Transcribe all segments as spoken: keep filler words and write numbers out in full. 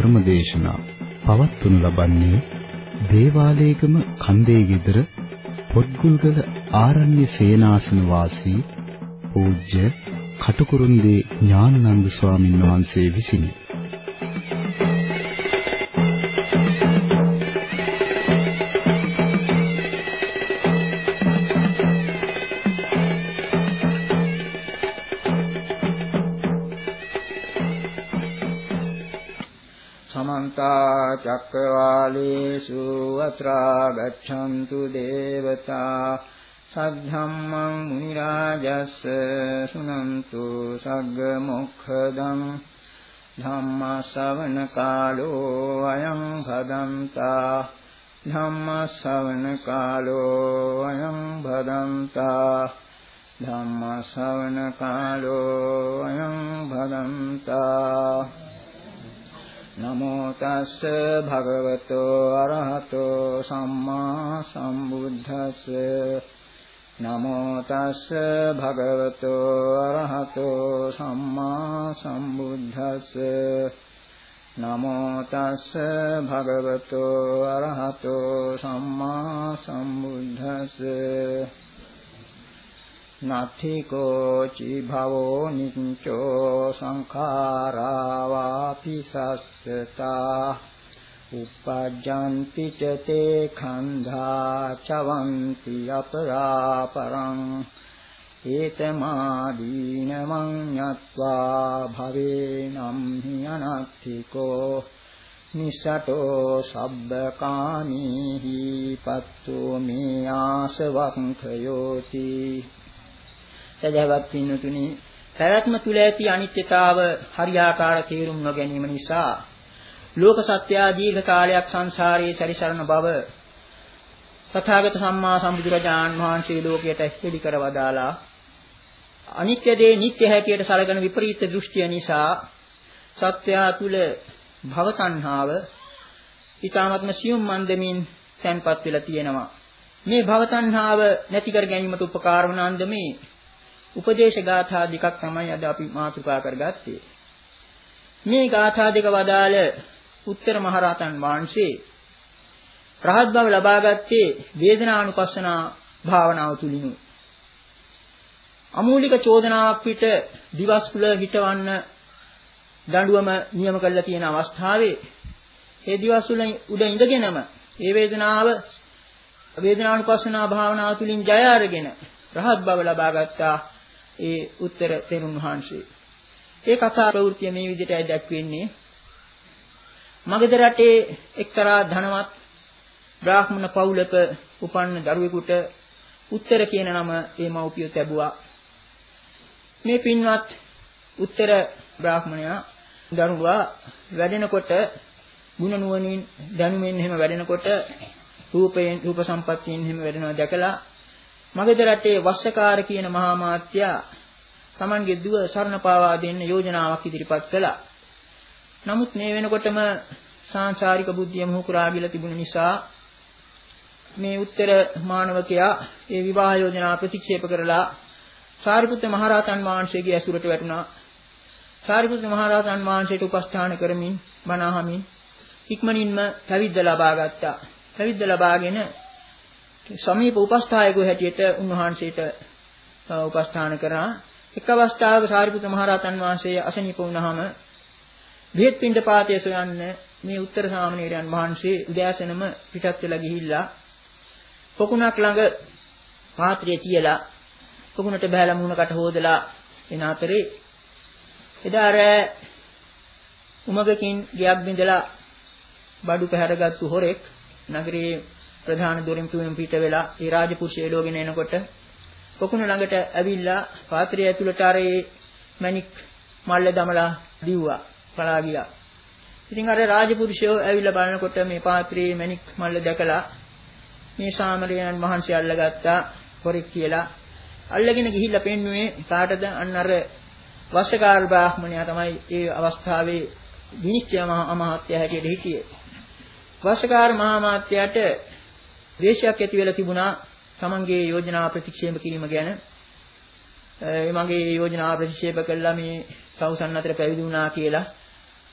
ධර්මදේශනා පවත්වනු ලබන්නේ දේවාලේගම කන්දේ ගෙදර පොත්ගුල්ගල ආරණ්‍ය සේනාසන වාසී පූජ්‍ය කටුකුරුන්දී ඥානানন্দ ස්වාමීන් වහන්සේ විසිනි. චක්කවාලේසු අත්‍රා ගච්ඡන්තු දේවතා සද්ධම්මං මුනි රාජස්ස සුනන්තු සග්ග මොක්ඛදං ධම්ම ශ්‍රවණ කාලෝ අයං භදන්තා ධම්ම ශ්‍රවණ කාලෝ අයං භදන්තා ධම්ම ශ්‍රවණ කාලෝ අයං භදන්තා නමෝ තස්ස භගවතෝ අරහතෝ සම්මා සම්බුද්දස්ස නමෝ තස්ස භගවතෝ අරහතෝ සම්මා සම්බුද්දස්ස නමෝ තස්ස භගවතෝ අරහතෝ සම්මා සම්බුද්දස්ස නත්ථිකෝ චි භවෝ නිච්චෝ සංඛාරා වාපි සස්සතා uppajjanti ca te khandha cavanti aparaparang etamaadinamang nyatva bhavenam hi anaththiko nisato sabbakamihi pattu me asavakkayoti. සදහවත් පින්තුනි, පැවැත්ම තුල ඇති අනිත්‍යතාව හරියාකාර තේරුම් නොගැනීම නිසා ලෝක සත්‍යය දීර්ඝ කාලයක් සංසාරයේ සැරිසරන බව තථාගත සම්මා සම්බුදුරජාණන් වහන්සේ ලෝකයට හෙළි කර වදාලා අනිත්‍ය දේ නිට්ටය හැටියට සැලකෙන විපරීත දෘෂ්ටිය නිසා සත්‍යය තුල භව තණ්හාව ඊ타ත්ම සියුම් මන්දමින් තැන්පත් වෙලා තියෙනවා. මේ භව තණ්හාව නැති කර ගැනීමට උපකාර වන අන්දමේ උපදේශ ගාථා දෙකක් තමයි අද අපි මාතෘකා කරගත්තේ. මේ ගාථා දෙක වදාළ උත්තර මහරහතන් වහන්සේ රහත් බව ලබාගත්තේ වේදනානුපස්සනා භාවනාව තුලිනුයි. අමූලික චෝදනාවක් පිට දිවස් කුල හිටවන්න දඬුවම නියම කරලා තියෙන අවස්ථාවේ ඒ දිවස් වල උඩ ඉඳගෙනම ඒ වේදනාව වේදනානුපස්සනා භාවනාව තුලින් ජය අරගෙන රහත් බව ලබාගත්තා ඒ උත්තර තෙරුන් වහන්සේ. ඒ කතා ප්‍රවෘත්තිය මේ විදිහටයි දැක්වෙන්නේ. මගධ රටේ එක්තරා ධනවත් බ්‍රාහ්මණ පවුලක උපන්න දරුවෙකුට උත්තර කියන නම ඒ මව්පිය ලැබුවා. මේ පින්වත් උත්තර බ්‍රාහ්මණයා දරුවා වැඩෙනකොට ගුණ නුවණින් දැනුමෙන් එහෙම වැඩෙනකොට රූපයෙන් රූප සම්පත්තියෙන් එහෙම වැඩෙනවා දැකලා මගධ රටේ වස්සකාර කියන මහා මාත්‍යා Tamanගේ දුව සරණ පාවා දෙන්න යෝජනාවක් ඉදිරිපත් කළා. නමුත් මේ වෙනකොටම සාංශාරික බුද්ධිය මොහු කරා ගිලා තිබුණ නිසා මේ උත්තර මානවකයා ඒ විවාහ යෝජනාව ප්‍රතික්ෂේප කරලා සාරිපුත්ත මහරහතන් වහන්සේගේ ඇසුරට වැටුණා. සාරිපුත්ත මහරහතන් වහන්සේට උපස්ථාන කරමින් බණ අහමින් ඉක්මනින්ම පැවිද්ද ලබා ගත්තා. පැවිද්ද ලබාගෙන සමීප උපස්ථායකව හැටියට උන්වහන්සේට උපස්ථාන කරා. එක් අවස්ථාවක සාරිපුත්‍ර මහරහතන් වහන්සේ අසනීප වුණාම බෙහෙත් පිණ්ඩපාතය සොයන්න මේ උත්තර සාමණේරයන් වහන්සේ උදෑසනම පිටත් වෙලා ගිහිල්ලා පොකුණක් ළඟ පාත්‍රය තියලා පොකුණට බහැලා මුහුණකට හොදලා එන අතරේ එදා රෑ උමගකින් ගියක් බිඳලා බඩු පැහැරගත්තු හොරෙක් නගරයේ ප්‍රධාන දොරින් තුමින් පිට වෙලා ඒ රාජපුරුෂය එළවගෙන එනකොට පොකුණ ළඟට ඇවිල්ලා පාත්‍රය ඇතුළට අර ඒ මණික් මල්ල දමලා දිව්වා පලා ගියා. ඉතින් අර රාජපුරුෂයෝ ඇවිල්ලා බලනකොට මේ පාත්‍රයේ මණික් මල්ල දැකලා මේ සාමණේරයන් වහන්සේ අල්ලගත්තා හොරෙක් කියලා. අල්ලගෙන ගිහිල්ලා පෙන්නුවේ කාටද? අන්න අර වස්සකාර බ්‍රාහ්මණයා තමයි ඒ අවස්ථාවේ විනිශ්චය අමාත්‍ය හැටියට හිටියේ. වස්සකාර මහාමාත්‍යයට ද්වේෂයක් ඇති වෙලා තිබුණා තමන්ගේ යෝජනාව ප්‍රතික්ෂේප කිරීම ගැන. ඒ මගේ යෝජනාව ප්‍රතික්ෂේප කළා මේ කවුසන් අතර පැවිදි වුණා කියලා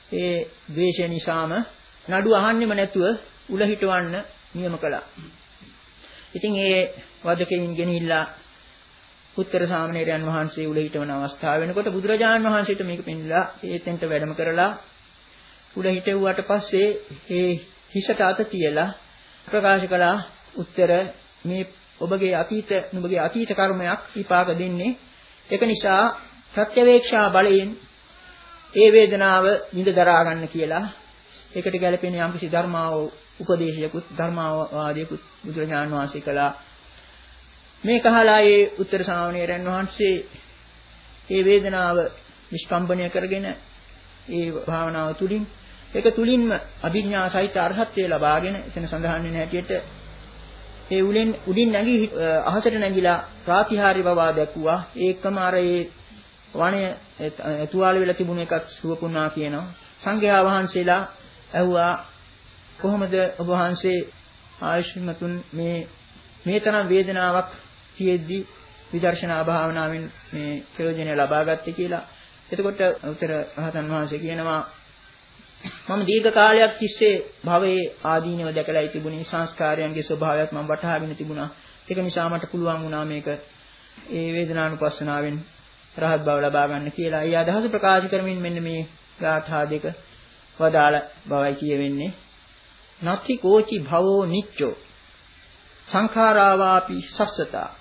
ඒ ද්වේෂය නිසාම නඩු අහන්නෙම නැතුව උල හිටවන්න නියම කළා. ඉතින් ඒ වදකෙයින් ගෙනහිල්ලා උත්තර සාමණේරයන් වහන්සේ උල හිටවන අවස්ථාව වෙනකොට බුදුරජාණන් වහන්සේට මේක පෙන්නලා ඒතෙන්ට වැඩම කරලා උල හිටෙව්වට පස්සේ ඒ හිසට අත තියලා ප්‍රකාශ කළා උත්තර මේ ඔබගේ අතීත නුඹගේ අතීත කර්මයක් විපාක දෙන්නේ ඒක නිසා ප්‍රත්‍යවේක්ෂා බලයෙන් ඒ වේදනාව විඳ දරා ගන්න කියලා ඒකට ගැළපෙන යම්කිසි ධර්මාව උපදේශයකුත් ධර්මාවාදයකුත් බුදුරජාණන් වහන්සේ කළා. මේ කහලා ඒ උත්තර ශාවණේරයන් වහන්සේ ඒ වේදනාව නිෂ්කම්බණය කරගෙන ඒ භාවනාව තුලින් ඒක තුලින්ම අභිඥා සහිත අරහත්ත්වය ලබාගෙන එතන සඳහන් වෙන හැටියට ඒ උලින් උඩින් නැගී අහසට නැගිලා ප්‍රාතිහාර්ය බව දැක්ුවා. ඒකම අර ඒ වණය තුවාල වෙලා තිබුණ එකක් සුවපුණා කියනවා. සංඝයා වහන්සේලා ඇහුවා කොහොමද ඔබ වහන්සේ ආයුෂ්මතුන් මේ මේ තරම් වේදනාවක් තියෙද්දි විදර්ශනා භාවනාවෙන් මේ ප්‍රයෝජනය ලබා ගත්තේ කියලා. එතකොට උත්තර රහතන් වහන්සේ කියනවා මම දීර්ඝ කාලයක් තිස්සේ භවයේ ආදීනව දැකලායි තිබුණේ සංස්කාරයන්ගේ ස්වභාවයත් මම වටහාගෙන තිබුණා. ඒක නිසා මට පුළුවන් වුණා මේක ඒ වේදනානුපස්සනාවෙන් රහත් බව ලබා ගන්න කියලා. ඒ අදහස ප්‍රකාශ කරමින් මෙන්න මේ ගාථා දෙක වදාළ බවයි කියවෙන්නේ. නත්ති කෝචි භවෝ නිච්චෝ සංඛාරාවාපි සස්සතා.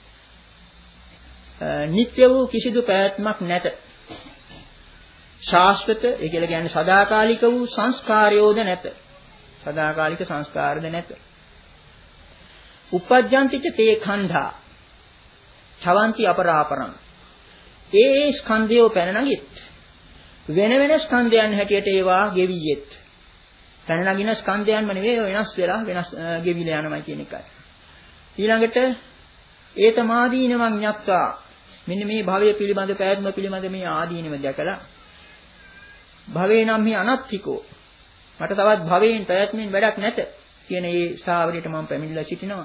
නිත්‍ය වූ කිසිදු පැවැත්මක් නැත. ශාස්ත්‍රත ඒ කියලා කියන්නේ සදාකාලික වූ සංස්කාරයෝද නැත. සදාකාලික සංස්කාරද නැත. උපජ්ජන්තිච තේ ඛණ්ඩා චවಂತಿ අපරාපරං. ඒ ඒ ස්කන්ධයෝ පැන නගිත් වෙන වෙන ස්කන්ධයන් හැටියට ඒවා ගෙවියෙත්. පැන නගින ස්කන්ධයන්ම නෙවෙයි වෙනස් වෙලා වෙනස් ගෙවිලා යනවා කියන එකයි. ඊළඟට ඒතමාදීනවං ඤත්වා මෙන්න මේ භවය පිළිබඳ පැවැත්ම පිළිබඳ මේ ආදීනව දැකලා භවේ නම් හි අනත්තිකෝ මට තවත් භවයෙන් පැවැත්මෙන් වැඩක් නැත කියන ඒ ස්ථාවරයට මම පැමිණිලා සිටිනවා.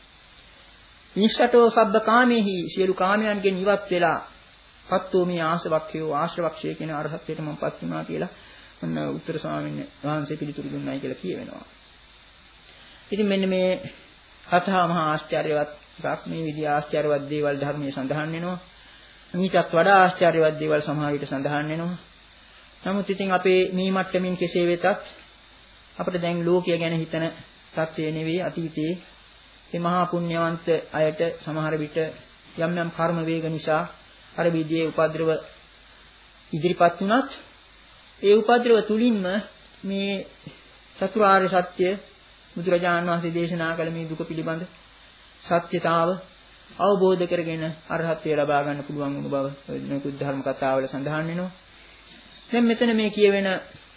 නිස්සටෝ සබ්බ කාමේහි සියලු කාමයන්ගෙන් ඉවත් වෙලා පත්තෝ මේ ආශවක්ඛයෝ ආශ්‍රවක්ෂය කියන අරහත්ත්වයට මම පත් වුණා කියලා ඔන්න උත්තර ස්වාමීන් වහන්සේ පිළිතුරු දුන්නයි කියලා කියවෙනවා. ඉතින් මෙන්න මේ කතා මහා ආශ්චර්යවත් එකක්. මේ විදිහ ආශ්චර්යවත් දේවල් ධර්මයේ සඳහන් වෙනවා. ඊටත් වඩා ආශ්චර්යවත් දේවල් සමහර විට සඳහන් වෙනවා. නමුත් ඉතින් අපේ මේ මට්ටමින් කෙසේ වෙතත් අපිට දැන් ලෝකය ගැන හිතන තත්ත්වය නෙවෙයි අතීතයේ මේ මහා පුණ්‍යවන්ත අයට සමහර විට යම් යම් කර්ම වේග නිසා අර විදියේ උපද්‍රව ඉදිරිපත් වුණත් ඒ උපද්‍රව තුලින්ම මේ චතුරාර්ය සත්‍ය බුදුරජාණන් වහන්සේ දේශනා කළ මේ දුක පිළිබඳ සත්‍යතාව අවබෝධ කරගෙන අරහත්ත්වය ලබා ගන්න පුළුවන් වුණු බව නොයෙකුත් ධර්ම කතාවල සඳහන් වෙනවා. දැන් මෙතන මේ කියවෙන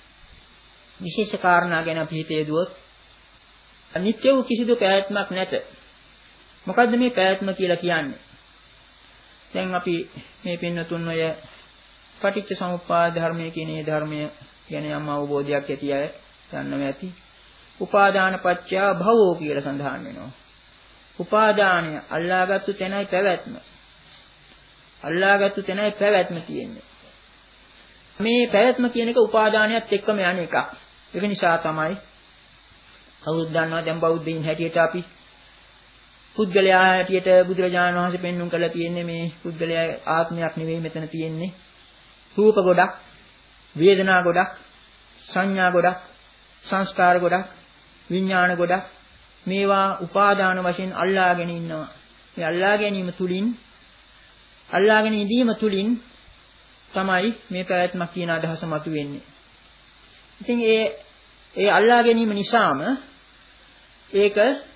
විශේෂ කාරණා ගැන අපි හිතේ දුවොත් අනිත්‍ය වූ කිසිදු පැවැත්මක් නැත. මොකද්ද මේ පැවැත්ම කියලා කියන්නේ? දැන් අපි මේ පින්නතුන් ඔය පටිච්ච සමුප්පාද ධර්මයේ කියන මේ ධර්මය ගැන යම් අවබෝධයක් ඇති අය දන්නව ඇති. උපාදාන පත්‍ය භවෝ කියලා සඳහන් වෙනවා. උපාදානය අල්ලාගත්තු තැනයි පැවැත්ම. අල්ලාගත්තු තැනයි පැවැත්ම තියෙන්නේ. මේ පැවැත්ම කියන එක උපාදානයත් එක්කම යන එකක්. ඒක නිසා තමයි කවුරුත් දන්නවා දැන් බෞද්ධයින් හැටියට අපි පුද්ගලයා හැටියට බුදුරජාණන් වහන්සේ පෙන්වුම් කරලා තියෙන්නේ මේ පුද්ගලයා ආත්මයක් නෙවෙයි මෙතන තියෙන්නේ. රූප ගොඩක්, වේදනා ගොඩක්, සංඥා ගොඩක්, සංස්කාර ගොඩක්, විඥාන ගොඩක් මේවා උපාදාන වශයෙන් අල්ලාගෙන ඉන්නවා. මේ අල්ලා ගැනීම තුලින් අල්ලාගෙන ඉඳීම තුලින් තමයි මේ පැවැත්මක් කියන අදහස මතුවෙන්නේ. ඉතින් ඒ ඒ අල්ලා ගැනීම නිසාම ඒක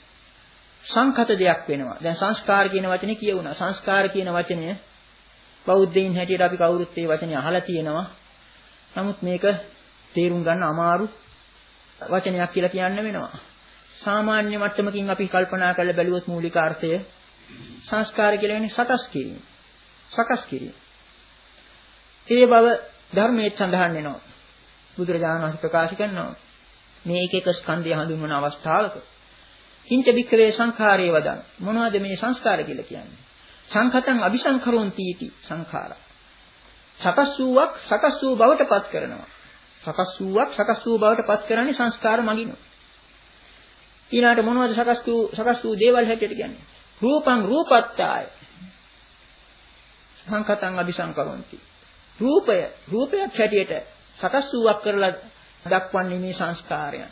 සංඛත දෙයක් වෙනවා. දැන් සංස්කාර කියන වචනේ කියවුණා. සංස්කාර කියන වචනය බෞද්ධයින් හැටියට අපි කවුරුත් මේ වචනේ අහලා තියෙනවා. නමුත් මේක තේරුම් ගන්න අමාරු වචනයක් කියලා කියන්න වෙනවා. සාමාන්‍ය මට්ටමකින් අපි කල්පනා කරලා බැලුවොත් මූලික අර්ථය සංස්කාර කියලා කියන්නේ සකස් කිරීම. සකස් කිරීම. ඒ බව ධර්මයේ සඳහන් වෙනවා. බුදුරජාණන් වහන්සේ ප්‍රකාශ කරනවා මේ එක එක ස්කන්ධය හඳුන්වන අවස්ථාවක කිංච වික්‍රේ සංඛාරේ වදන් මොනවද මේ සංස්කාර කියලා කියන්නේ? සංඛතං අபிසංකරොන්ති इति සංඛාරා. සකස් වූවක් සකස් වූ බවට පත් කරනවා. සකස් වූවක් සකස් වූ බවට පත් කරන්නේ සංස්කාර මගින්. ඊළාට මොනවද සකස් වූ සකස් වූ දේවල් හැටියට කියන්නේ? රූපං රූපත්තාය. සංකතං අபிසංකරොන්ති. රූපය රූපයක් හැටියට සකස් වූවක් කරලා දක්වන්නේ මේ සංස්කාරයන්.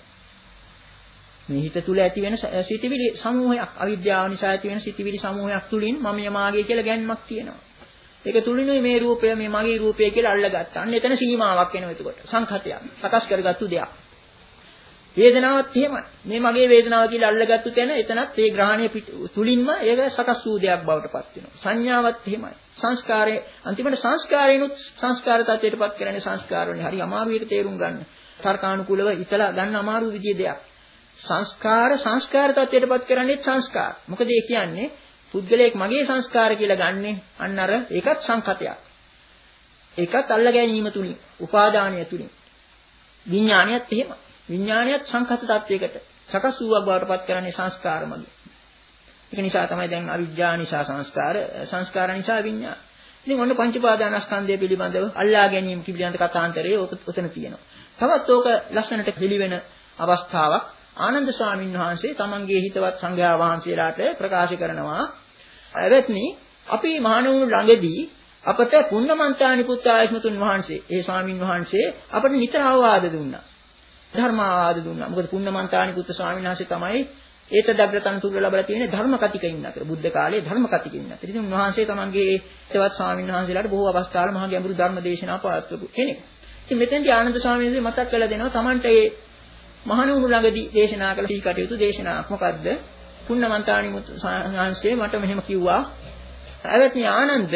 මේ හිත තුල ඇති වෙන සිතිවිලි සමූහයක්, අවිද්‍යාව නිසා ඇති වෙන සිතිවිලි සමූහයක් තුලින් මම යමාගේ කියලා ගැන්මක් තියෙනවා. ඒක තුලිනුයි මේ රූපය මේ මගේ රූපය කියලා අල්ලගත්තා. අන්න එතන සීමාවක් එනවා එතකොට. සංඛතයක්. සකස් කරගත්තු දෙයක්. වේදනාවත් එහෙමයි. මේ මගේ වේදනාව කියලා අල්ලගත්තු තැන එතනත් ඒ ග්‍රහණය තුලින්ම ඒක සකස් වූ දෙයක් බවට පත් වෙනවා. සංඥාවත් එහෙමයි. සංස්කාරයේ අන්තිමට සංස්කාරේනොත් සංස්කාර තත්ත්වයටපත් කරන්නේ සංස්කාරෝනේ. හරි අමාරු එක තේරුම් ගන්න. තර්කානුකූලව හිතලා ගන්න අමාරු විදිය දෙයක්. සංස්කාර සංස්කාර තත්ත්වයටපත් කරන්නේ සංස්කාර. මොකද ඒ කියන්නේ පුද්ගලයෙක් මගේ සංස්කාර කියලා ගන්නෙ අන්න අර ඒකත් සංකතයක්. ඒකත් අල්ල ගැනීම තුලින්, උපාදානය තුලින්. විඥානියත් එහෙම. විඥානියත් සංකත තත්වයකට සකස් වූවක් බවට පත් කරන්නේ සංස්කාරමයි. ඒක නිසා තමයි දැන් අවිජ්ජා නිසා සංස්කාර, සංස්කාර නිසා විඥාන. ඉතින් ඔන්න පංච පාදානස්කන්ධය පිළිබඳව අල්ලා ගැනීම පිළිබඳ කතාන්තරයේ උතන තියෙනවා. තවත් ඕක ලස්සනට පිළිවෙන අවස්ථාවක් ආනන්ද ස්වාමීන් වහන්සේ තමන්ගේ හිතවත් සංඝයා වහන්සේලාට ප්‍රකාශ කරනවා. එවත්නි අපි මහණවුන් ළඟදී අපට පුන්නමන්තානි පුත්තායස්මතුන් වහන්සේ ඒ ස්වාමීන් වහන්සේ අපට නිතර අවවාද දුන්නා. ධර්ම අවවාද දුන්නා. මොකද පුන්නමන්තානි පුත්ත ස්වාමීන් වහන්සේ තමයි ඒතදග්‍රතන තුල ලැබලා තියෙන ධර්ම කතිකින් අතර. බුද්ධ කාලයේ ධර්ම කතිකින් අතර. ඉතින් උන්වහන්සේ තමන්ගේ හිතවත් ස්වාමීන් වහන්සේලාට බොහෝ අවස්ථාවල මහා ගැඹුරු ධර්ම දේශනා පවත්වපු කෙනෙක්. ඉතින් මෙතෙන්දී ආනන්ද ස්වාමීන් වහන්සේ මතක් කරලා දෙනවා තමන්ට ඒ මහණුන් ළඟදී දේශනා කළ සී කටයුතු දේශනාවක්. මොකද්ද? පුන්නමන්තානි මුතු සංඝාංශයේ මට මෙහෙම කිව්වා. එවත්නි ආනන්ද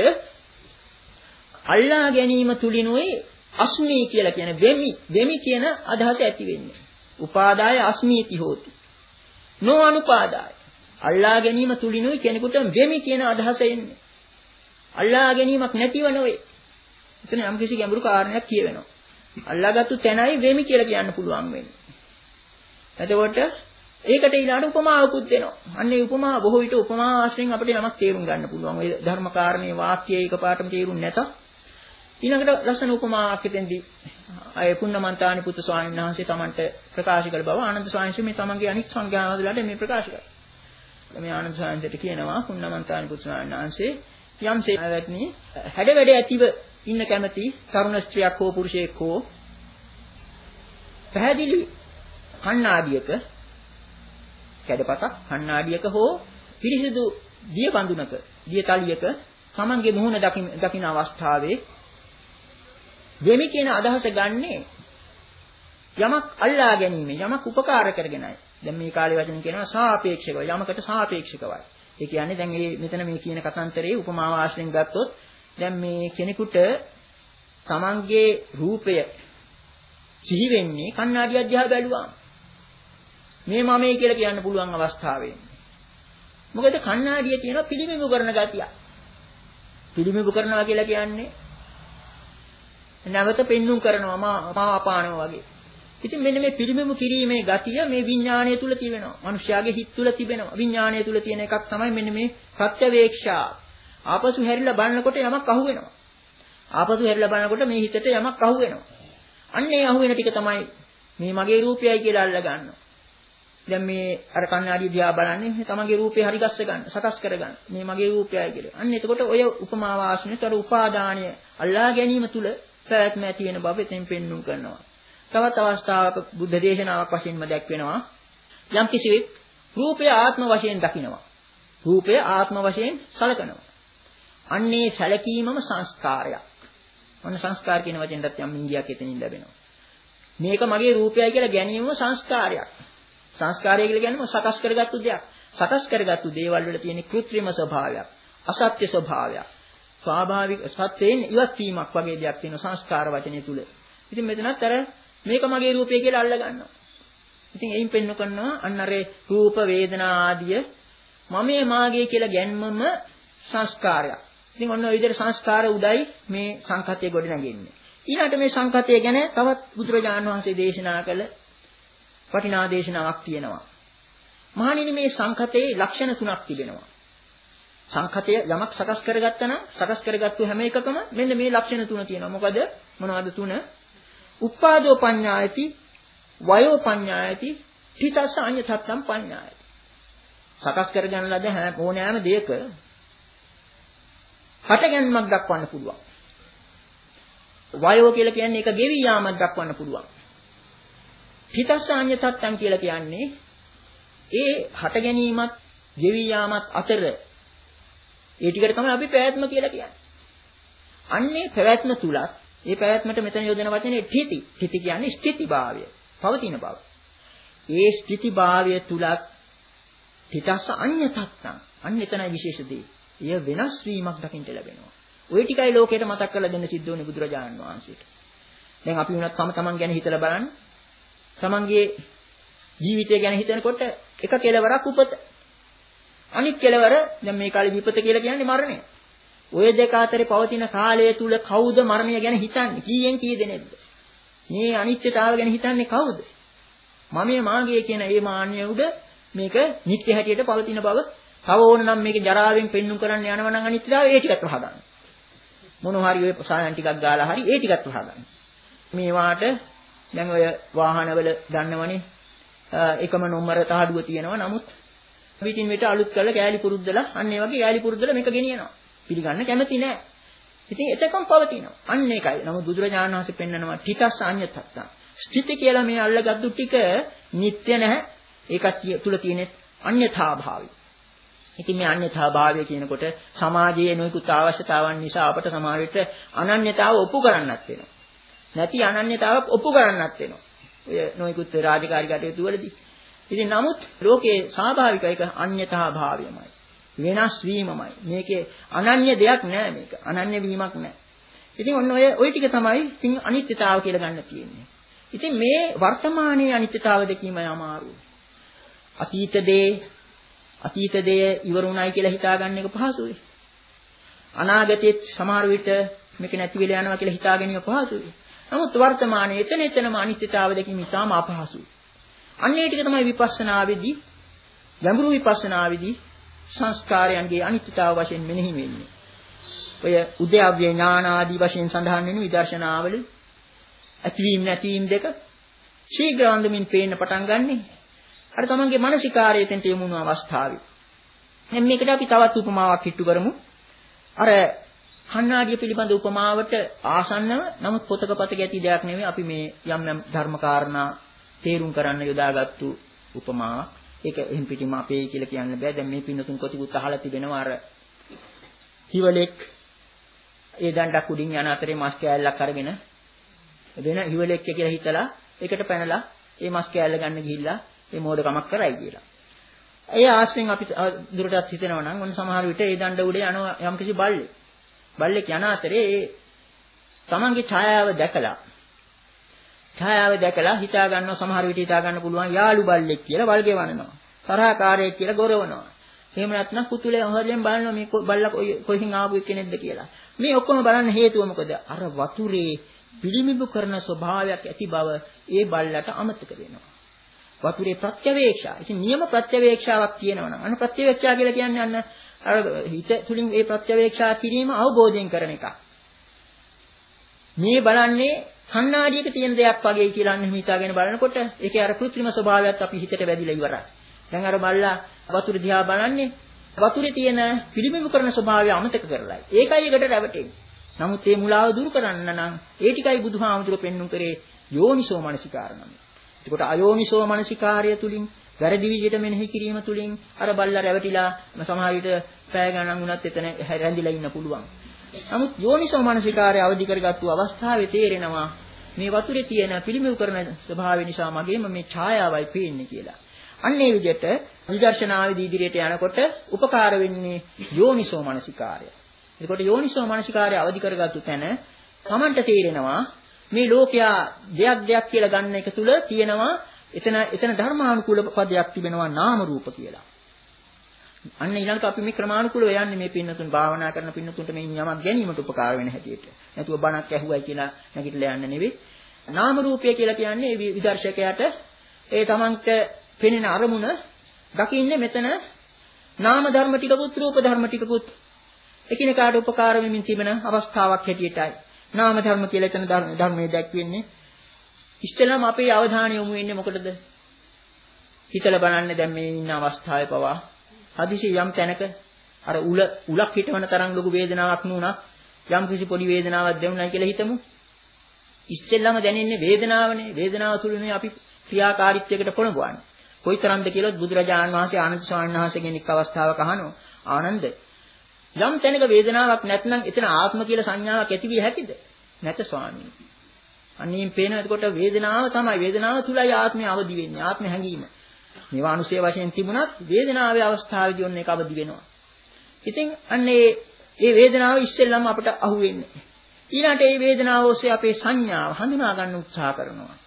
අල්ලා ගැනීම තුලිනුයි අස්මී කියලා කියන වෙමි වෙමි කියන අදහස ඇති වෙන්නේ. උපාදාය අස්මීති හෝති. නොඅනුපාදාය. අල්ලා ගැනීම තුලිනුයි කෙනෙකුට වෙමි කියන අදහස එන්නේ. අල්ලා ගැනීමක් නැතිව නෙවෙයි. එතන යම් කිසි ගැඹුරු කාරණයක් කියවෙනවා. අල්ලාගත්තු තැනයි වෙමි කියලා කියන්න පුළුවන් වෙන්නේ. එතකොට ඒකට ඊළඟ උපමාවකුත් දෙනවා. අන්න ඒ උපමාව බොහෝ විට උපමා ආශ්‍රයෙන් අපිට යමක් තේරුම් ගන්න පුළුවන්. ඒ ධර්ම කාරණේ වාක්‍යය එකපාරටම තේරුම් නැත. ඊළඟට ලස්සන උපමාවක් හිතෙන්දී අය පුන්නමන්තානි පුත්තු ස්වාමීන් වහන්සේ තමන්ට ප්‍රකාශ කළ බව ආනන්ද ස්වාමීන් වහන්සේ මේ තමන්ගේ අනිත් සංඝයාවදලට මේ ප්‍රකාශ කරා. මේ ආනන්ද ස්වාමීන් වහන්සේට කියනවා පුන්නමන්තානි පුත්තු ස්වාමීන් වහන්සේ යම්සේ නැවැත්නි හැඩ වැඩ ඇතිව ඉන්න කැමැති තරුණ ස්ත්‍රියක් හෝ පුරුෂයෙක් හෝ පැහැදිලි කණ්ණාඩියක කැඩපතක් කණ්ණාඩියක හෝ පිරිසිදු දිය බඳුනක දිය තලියක තමන්ගේ මුහුණ දකින අවස්ථාවේ වෙමි කියන අදහස ගන්නේ යමක් අල්ලා ගැනීම යමක් උපකාර කරගෙනයි. දැන් මේ කාලේ වචන කියනවා සාපේක්ෂකව යමකට සාපේක්ෂකවයි. ඒ කියන්නේ දැන් මේ මෙතන මේ කියන කතාන්තරයේ උපමාව ආශ්‍රයෙන් ගත්තොත් දැන් මේ කෙනෙකුට තමන්ගේ රූපය සිහි වෙන්නේ කණ්ණාඩිය දිහා බැලුවාම. මේ මමයි කියලා කියන්න පුළුවන් අවස්ථාවේ. මොකද කණ්ණාඩියේ තියෙන පිළිඹු කරන ගතිය. පිළිඹු කරනවා කියලා කියන්නේ නැවත පෙන්눔 කරනවා මා පානවා වගේ. ඉතින් මෙන්න මේ පිළිඹු කිරීමේ ගතිය මේ විඥාණය තුල තිබෙනවා. මිනිස්යාගේ හිත තුල තිබෙනවා. විඥාණය තුල තියෙන එකක් තමයි මෙන්න මේ ප්‍රත්‍යවේක්ෂා. ආපසු හැරිලා බලනකොට යමක් අහු වෙනවා. ආපසු හැරිලා බලනකොට මේ හිතට යමක් අහු වෙනවා. අන්න ඒ අහු වෙන ටික තමයි මේ මගේ රූපයයි කියලා අල්ල ගන්නවා. දැන් මේ අර කණ්ණාඩිය දිහා බලන්නේ තමන්ගේ රූපේ හරි ගස්ස ගන්න, සකස් කර ගන්න. මේ මගේ රූපයයි කියලා. අන්න එතකොට ඔය උපමාව ආශ්‍රේතර උපාදානය අල්ලා ගැනීම තුල පැවැත්ම ඇති වෙන බව එතෙන් පෙන්눔 කරනවා. තවත් අවස්ථාවක බුද්ධ දේශනාවක් වශයෙන්ම දැක්වෙනවා. යම් කිසිවෙක් රූපය ආත්ම වශයෙන් දකිනවා. රූපය ආත්ම වශයෙන් සලකනවා. අන්නේ සැලකීමම සංස්කාරයක්. ඔන්න සංස්කාර කියන වචෙන්ටත් යම් ඉංගියක් එතනින් ලැබෙනවා. මේක මගේ රූපයයි කියලා ගැනීමම සංස්කාරයක්. සංස්කාරය කියලා කියන්නේ සකස් කරගත්තු දෙයක්. සකස් කරගත්තු දේවල් වල තියෙන කෘත්‍රිම ස්වභාවයක්, අසත්‍ය ස්වභාවයක්, ස්වාභාවික සත්‍යයෙන් ඉවත් වීමක් වගේ දෙයක් තියෙන සංස්කාර වචනේ තුල. ඉතින් මෙතනත් අර මේක මගේ රූපය කියලා අල්ල ගන්නවා. ඉතින් එයින් පෙන්වන කරනවා අන්න අර රූප වේදනා ආදිය මමයේ මාගේ කියලා ගැන්මම සංස්කාරයක්. ඉතින් ඔන්න ඔය විදිහට සංස්කාර උඩයි මේ සංකතය ගොඩ නැගෙන්නේ. ඊළඟට මේ සංකතය ගැන තවත් බුදුරජාණන් වහන්සේ දේශනා කළ වටිනා දේශනාවක් තියෙනවා. මහණෙනි මේ සංකතයේ ලක්ෂණ තුනක් තිබෙනවා. සංකතය යමක් සකස් කරගත්තා නම් සකස් කරගත්තු හැම එකකම මෙන්න මේ ලක්ෂණ තුන තියෙනවා. මොකද මොනවද තුන? උපාදෝ පඤ්ඤායති වයෝ පඤ්ඤායති ඨිතස්ස අඤ්ඤතත්තම් පඤ්ඤායති. සකස් කරගන්න ලද හැම ඕනෑම දෙයක හටගැන්මක් දක්වන්න පුළුවන්. වයෝ කියලා කියන්නේ ඒක ගෙවි යාමක් දක්වන්න පුළුවන්. ඨිතස්ස අඤ්ඤතත්තම් කියලා කියන්නේ ඒ හට ගැනීමත් ගෙවි යාමත් අතර ඒ ටිකට තමයි අපි පැවැත්ම කියලා කියන්නේ. අන්නේ පැවැත්ම තුලත් ඒ පැවැත්මට මෙතන යොදන වචනේ ඨිති. ඨිති කියන්නේ ස්ථಿತಿභාවය, පවතින බව. ඒ ස්ථಿತಿභාවය තුලත් ඨිතස්ස අඤ්ඤතත්තං. අන්න එතනයි විශේෂ දේ. එය වෙනස් වීමක් දකින්න ලැබෙනවා. ওই ටිකයි ලෝකයට මතක් කරලා දෙන්න සිද්ධ වුණේ බුදුරජාණන් වහන්සේට. දැන් අපි වුණත් තම තමන් ගැන හිතලා බලන්න. තමන්ගේ ජීවිතය ගැන හිතනකොට එක කෙලවරක් උපත. අනිත් කෙලවර දැන් මේ කාලේ විපත කියලා කියන්නේ මරණය. ඔය දෙක අතරේ පවතින කාලය තුල කවුද මරණය ගැන හිතන්නේ? කීයෙන් කී දෙනෙක්ද? මේ අනිත්‍යතාව ගැන හිතන්නේ කවුද? මමයේ මාගේ කියන ඒ මාන්නය උඩ මේක නිත්‍ය හැටියට පවතින බව. තව ඕන නම් මේක ජරාවෙන් පෙන්눔 කරන්න යනවා නම් අනිත්‍යතාව ඒ ටිකත් වහගන්න. මොනවා හරි ඔය සායන් ටිකක් ගාලා හරි ඒ ටිකත් වහගන්න. මේවාට දැන් ඔය වාහනවල දන්නවනේ එකම නම්බර තහඩුව තියෙනවා. නමුත් පිටින් පිට අලුත් කරලා කෑලි පුරුද්දලා අන්න ඒ වගේ කෑලි පුරුද්දලා මේක ගෙනියනවා. පිළිගන්න කැමති නෑ. ඉතින් එතකම් පවතිනවා. අන්න ඒකයි. නමුත් බුදුරජාණන් වහන්සේ පෙන්නනවා ඨිතස්ස අඤ්ඤතත්තං. ස්ථಿತಿ කියලා මේ අල්ලගත්තු ටික නිට්ටය නැහැ. ඒකත් තුල තියෙන අඤ්ඤතා භාවය. ඉතින් මේ අඤ්ඤතා භාවය කියනකොට සමාජයේ නොයෙකුත් අවශ්‍යතාවන් නිසා අපට සමහර විට අනන්‍යතාව ඔප්පු කරන්නත් වෙනවා. නැති අනන්‍යතාව ඔප්පු කරන්නත් වෙනවා. ඔය නොයෙකුත් රාජකාරී කටයුතු වලදී. ඉතින් නමුත් ලෝකේ ස්වාභාවික එක අඤ්ඤතා භාවයමයි. වෙනස් වීමමයි. මේකේ අනන්‍ය දෙයක් නෑ මේක. අනන්‍ය වීමක් නෑ. ඉතින් ඔන්න ඔය ওই ටික තමයි ඉතින් අනිත්‍යතාව කියලා ගන්න තියෙන්නේ. ඉතින් මේ වර්තමානයේ අනිත්‍යතාව දැකීමයි අමාරුයි. අතීත දේ අතීත දේ ඉවරුණයි කියලා හිතාගන්න එක පහසුයි. අනාගතෙත් සමහර විට මේක නැති වෙලා යනවා කියලා හිතා ගැනීම පහසුයි. නමුත් වර්තමානයේ එතන එතනම අනිත්‍යතාව දැකීම ඉතාම අපහසුයි. අන්න ඒ ටික තමයි විපස්සනාවේදී ගැඹුරු විපස්සනාවේදී සංස්කාරයන්ගේ අනිත්‍යතාව වශයෙන් මෙනෙහි වෙන්නේ. ඔය උද්‍යව්‍ය ඥාන ආදී වශයෙන් සඳහන් වෙන විදර්ශනාවල ඇතිවීම නැතිවීම දෙක ශීඝ්‍රාන්දමින් පේන්න පටන් ගන්නෙ. අර තමන්ගේ මානසිකාරයෙන් තෙන්ට යමුණු අවස්ථාවේ. දැන් මේකට අපි තවත් උපමාවක් හිටු කරමු. අර කණ්ණාඩිය පිළිබඳ උපමාවට ආසන්නව නමුත් පොතක පතක ඇති දෙයක් නෙවෙයි අපි මේ යම් යම් ධර්ම කාරණා තේරුම් කරන්න යොදාගත්තු උපමාවක්. ඒක එහෙම් පිටිම අපේ කියලා කියන්න බෑ. දැන් මේ පින්නතුන් කොටිකුත් අහලා තිබෙනවා අර හිවලෙක් ඒ දණ්ඩක් උඩින් යන අතරේ මස් කෑල්ලක් අරගෙන වෙන හිවලෙක් කියලා හිතලා ඒකට පැනලා ඒ මස් කෑල්ල ගන්න ගිහිල්ලා ඒ මෝඩකමක් කරයි කියලා. ඒ ආශ්‍රයෙන් අපි දුරටත් හිතනවා නම් ඔන්න සමහර විට ඒ දණ්ඩ උඩ යන යම්කිසි බල්ලෙක් බල්ලෙක් යන අතරේ ඒ තමන්ගේ ඡායාව දැකලා ඡායාව දැකලා හිතා ගන්නවා සමහර විට හිතා ගන්න පුළුවන් යාළු බල්ලෙක් කියලා වල් ගෙවනවා. තරහකාරයෙක් කියලා ගොරවනවා. එහෙම නැත්නම් පුතුලේ හොරෙන් බලනවා මේ බල්ලා කොහෙන් ආපු කෙනෙක්ද කියලා. මේ ඔක්කොම බලන්න හේතුව මොකද? අර වතුරේ පිළිඹු කරන ස්වභාවයක් ඇති බව ඒ බල්ලට අමතක වෙනවා. වතුරේ ප්‍රත්‍යවේක්ෂා. ඉතින් නියම ප්‍රත්‍යවේක්ෂාවක් තියෙනවා නම් අන්න ප්‍රත්‍යවේක්ෂා කියලා කියන්නේ අන්න අර හිත තුලින් ඒ ප්‍රත්‍යවේක්ෂා කිරීම අවබෝධයෙන් කරන එක. මේ බලන්නේ කණ්ණාඩියක තියෙන දෙයක් වගේ කියලා අන්න හිතාගෙන බලනකොට ඒකේ අර કૃත්‍රිම ස්වභාවයත් අපි හිතට වැදිලා ඉවරයි. දැන් අර බල්ලා වතුර දිහා බලන්නේ වතුරේ තියෙන පිළිඹු කරන ස්වභාවය අමතක කරලා. ඒකයි එකට රැවටෙන්නේ. නමුත් මේ මුලාව දුරු කරන්න නම් ඒ ටිකයි බුදුහාමුදුරුවෝ පෙන්눔 කරේ යෝනිසෝ මනසිකාරණම. එතකොට අයෝනිසෝ මනසිකාර්ය තුලින් වැරදි විදිහට මෙනෙහි කිරීම තුලින් අර බල්ලා රැවටිලා සමහර විට පැය ගණන් වුණත් එතන රැඳිලා ඉන්න පුළුවන්. නමුත් යෝනිසෝ මනසිකාර්ය අවදි කරගත්තු අවස්ථාවේ තේරෙනවා මේ වතුරේ තියෙන පිළිඹු කරන ස්වභාවය නිසා මගේම මේ ඡායාවයි පේන්නේ කියලා. අන්න ඒ විදිහට විදර්ශනාවේදී ඉදිරියට යනකොට උපකාර වෙන්නේ යෝනිසෝ මනසිකාර්ය. එතකොට යෝනිසෝ මනසිකාර්ය අවදි කරගත්තු තැන Tamanට තේරෙනවා මේ ලෝකයා දෙයක් දෙයක් කියලා ගන්න එක තුල තියෙනවා එතන එතන ධර්මානුකූල පදයක් තිබෙනවා නාම රූප කියලා. අන්න ඊළඟට අපි මේ ක්‍රමානුකූලව යන්නේ මේ පින්නතුන් භාවනා කරන පින්නතුන්ට මේ යමක් ගැනීමට උපකාර වෙන හැටියට. නැතුව බණක් ඇහුවයි කියලා නැගිටලා යන්න නෙවෙයි. නාම රූපය කියලා කියන්නේ විදර්ශකයාට ඒ Tamanට පෙනෙන අරමුණ දකින්නේ මෙතන නාම ධර්ම ටිකකුත් රූප ධර්ම ටිකකුත් එකිනෙකාට උපකාර වෙමින් තිබෙන අවස්ථාවක් හැටියටයි. නාම ධර්ම කියලා එතන ධර්මයේ දැක්වෙන්නේ ඉස්සෙල්ලාම අපේ අවධානය යොමු වෙන්නේ මොකටද? හිතලා බලන්න දැන් මේ ඉන්න අවස්ථාවේ පවා හදිසි යම් තැනක අර උල උලක් හිටවන තරම් ලොකු වේදනාවක් නුණා යම් කිසි පොඩි වේදනාවක් දැනුණා කියලා හිතමු. ඉස්සෙල්ලාම දැනෙන්නේ වේදනාවනේ. වේදනාව තුළනේ අපි ක්‍රියාකාරීත්වයකට පොළඹවන්නේ. කොයිතරම්ද කියලා බුදුරජාණන් වහන්සේ ආනන්ද ස්වාමීන් වහන්සේගෙන් එක් අවස්ථාවක අහනවා. ආනන්ද යම් තැනක වේදනාවක් නැත්නම් එතන ආත්ම කියලා සංඥාවක් ඇති විය හැකිද? නැත ස්වාමීනි. අන්නේන් පේන එතකොට වේදනාව තමයි වේදනාව තුලයි ආත්මය අවදි වෙන්නේ. ආත්ම හැඟීම. මේවා අනුසය වශයෙන් තිබුණත් වේදනාවේ අවස්ථාවේදී ඔන්න ඒක අවදි වෙනවා. ඉතින් අන්නේ ඒ වේදනාව ඉස්සෙල්ලම අපට අහු වෙන්නේ. ඊළඟට ඒ වේදනාව ඔස්සේ අපේ සංඥාව හඳුනා ගන්න උත්සාහ කරනවා.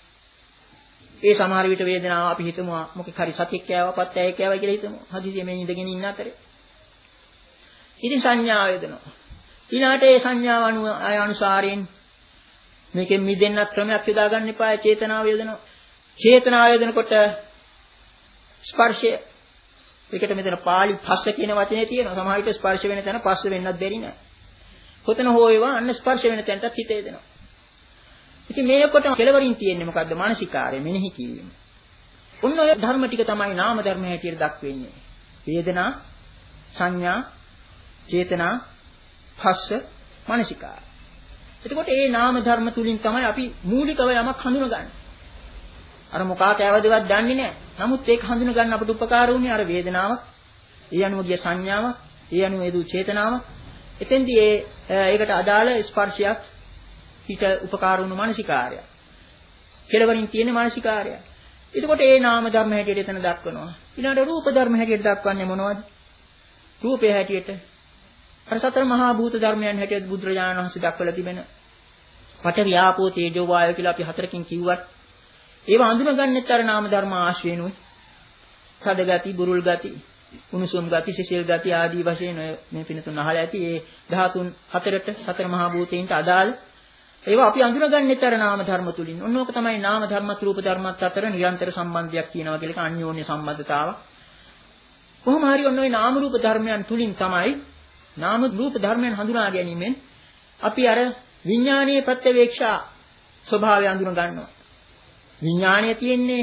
ඒ සමහර විට වේදනාව අපි හිතමු මොකක් හරි සතෙක් කෑවා පත් ඇය කෑවා කියලා හිතමු. හදිසියෙ මේ ඉඳගෙන ඉන්න අතරේ. ඉතින් සංඥාව වේදනවා. ඊළඟට ඒ සංඥාව අනු අය අනුසාරයෙන් මේකෙන් මිදෙන්න ක්‍රමයක් යොදා ගන්න එපා. චේතනාව වේදනවා. චේතනාව වේදනකොට ස්පර්ශය. ඒකට මෙතන පාළි පස්ස කියන වචනේ තියෙනවා. සමහර විට ස්පර්ශ වෙන තැන පස්ස වෙන්නත් බැරි නෑ. කොතන හෝ ඒවා අන්න ස්පර්ශ වෙන තැනටත් හිත යදෙනවා. ඉතින් මේකට කෙලවරින් තියෙන්නේ මොකද්ද? මානසිකාරය මෙනෙහි කිරීම. ඔන්න ඔය ධර්ම ටික තමයි නාම ධර්ම හැටියට දක්වන්නේ. වේදනා, සංඥා, චේතනා, පස්ස, මානසිකාර. එතකොට මේ නාම ධර්ම තුලින් තමයි අපි මූලිකව යමක් හඳුනගන්නේ. අර මොකා කෑවදවත් දන්නේ නැහැ. නමුත් ඒක හඳුන ගන්න අපට උපකාර වුණේ අර වේදනාවක්, ඒ අනුව ගිය සංඥාවක්, ඒ අනුව එදු චේතනාවක්. එතෙන්දී ඒ ඒකට අදාළ ස්පර්ශයක් හිත උපකාර වුණු මානසිකාරය. කෙලවරින් තියෙන මානසිකාරය. එතකොට ඒ නාම ධර්ම හැටියට එතන දක්වනවා. ඊළඟට රූප ධර්ම හැටියට දක්වන්නේ මොනවද? රූපේ හැටියට අර සතර මහා භූත ධර්මයන් හැටියට බුදුරජාණන් වහන්සේ දක්වලා තිබෙන පඨවි ආපෝ තේජෝ වායෝ කියලා අපි හතරකින් කිව්වත් ඒවා අඳුනගන්නෙත් අර නාම ධර්ම ආශ්‍රේනුයි. සද ගති, බුරුල් ගති, උණුසුම් ගති, සිසිල් ගති ආදී වශයෙන් මේ පිනතුන් අහලා ඇති. ඒ ධාතුන් හතරට සතර මහා භූතයින්ට අදාළ ඒවා අපි අඳුනගන්නෙත් අර නාම ධර්ම තුලින්. ඔන්න ඕක තමයි නාම ධර්මත් රූප ධර්මත් අතර නිරන්තර සම්බන්ධයක් කියනවා කියලා අන්‍යෝන්‍ය සම්බන්ධතාව. කොහොම හරි ඔන්න ඔය නාම රූප ධර්මයන් තුලින් තමයි නාම රූප ධර්මයන් හඳුනා ගැනීමෙන් අපි අර විඥානීය ප්‍රත්‍යවේක්ෂා ස්වභාවය අඳුන ගන්නවා. විඥානය තියෙන්නේ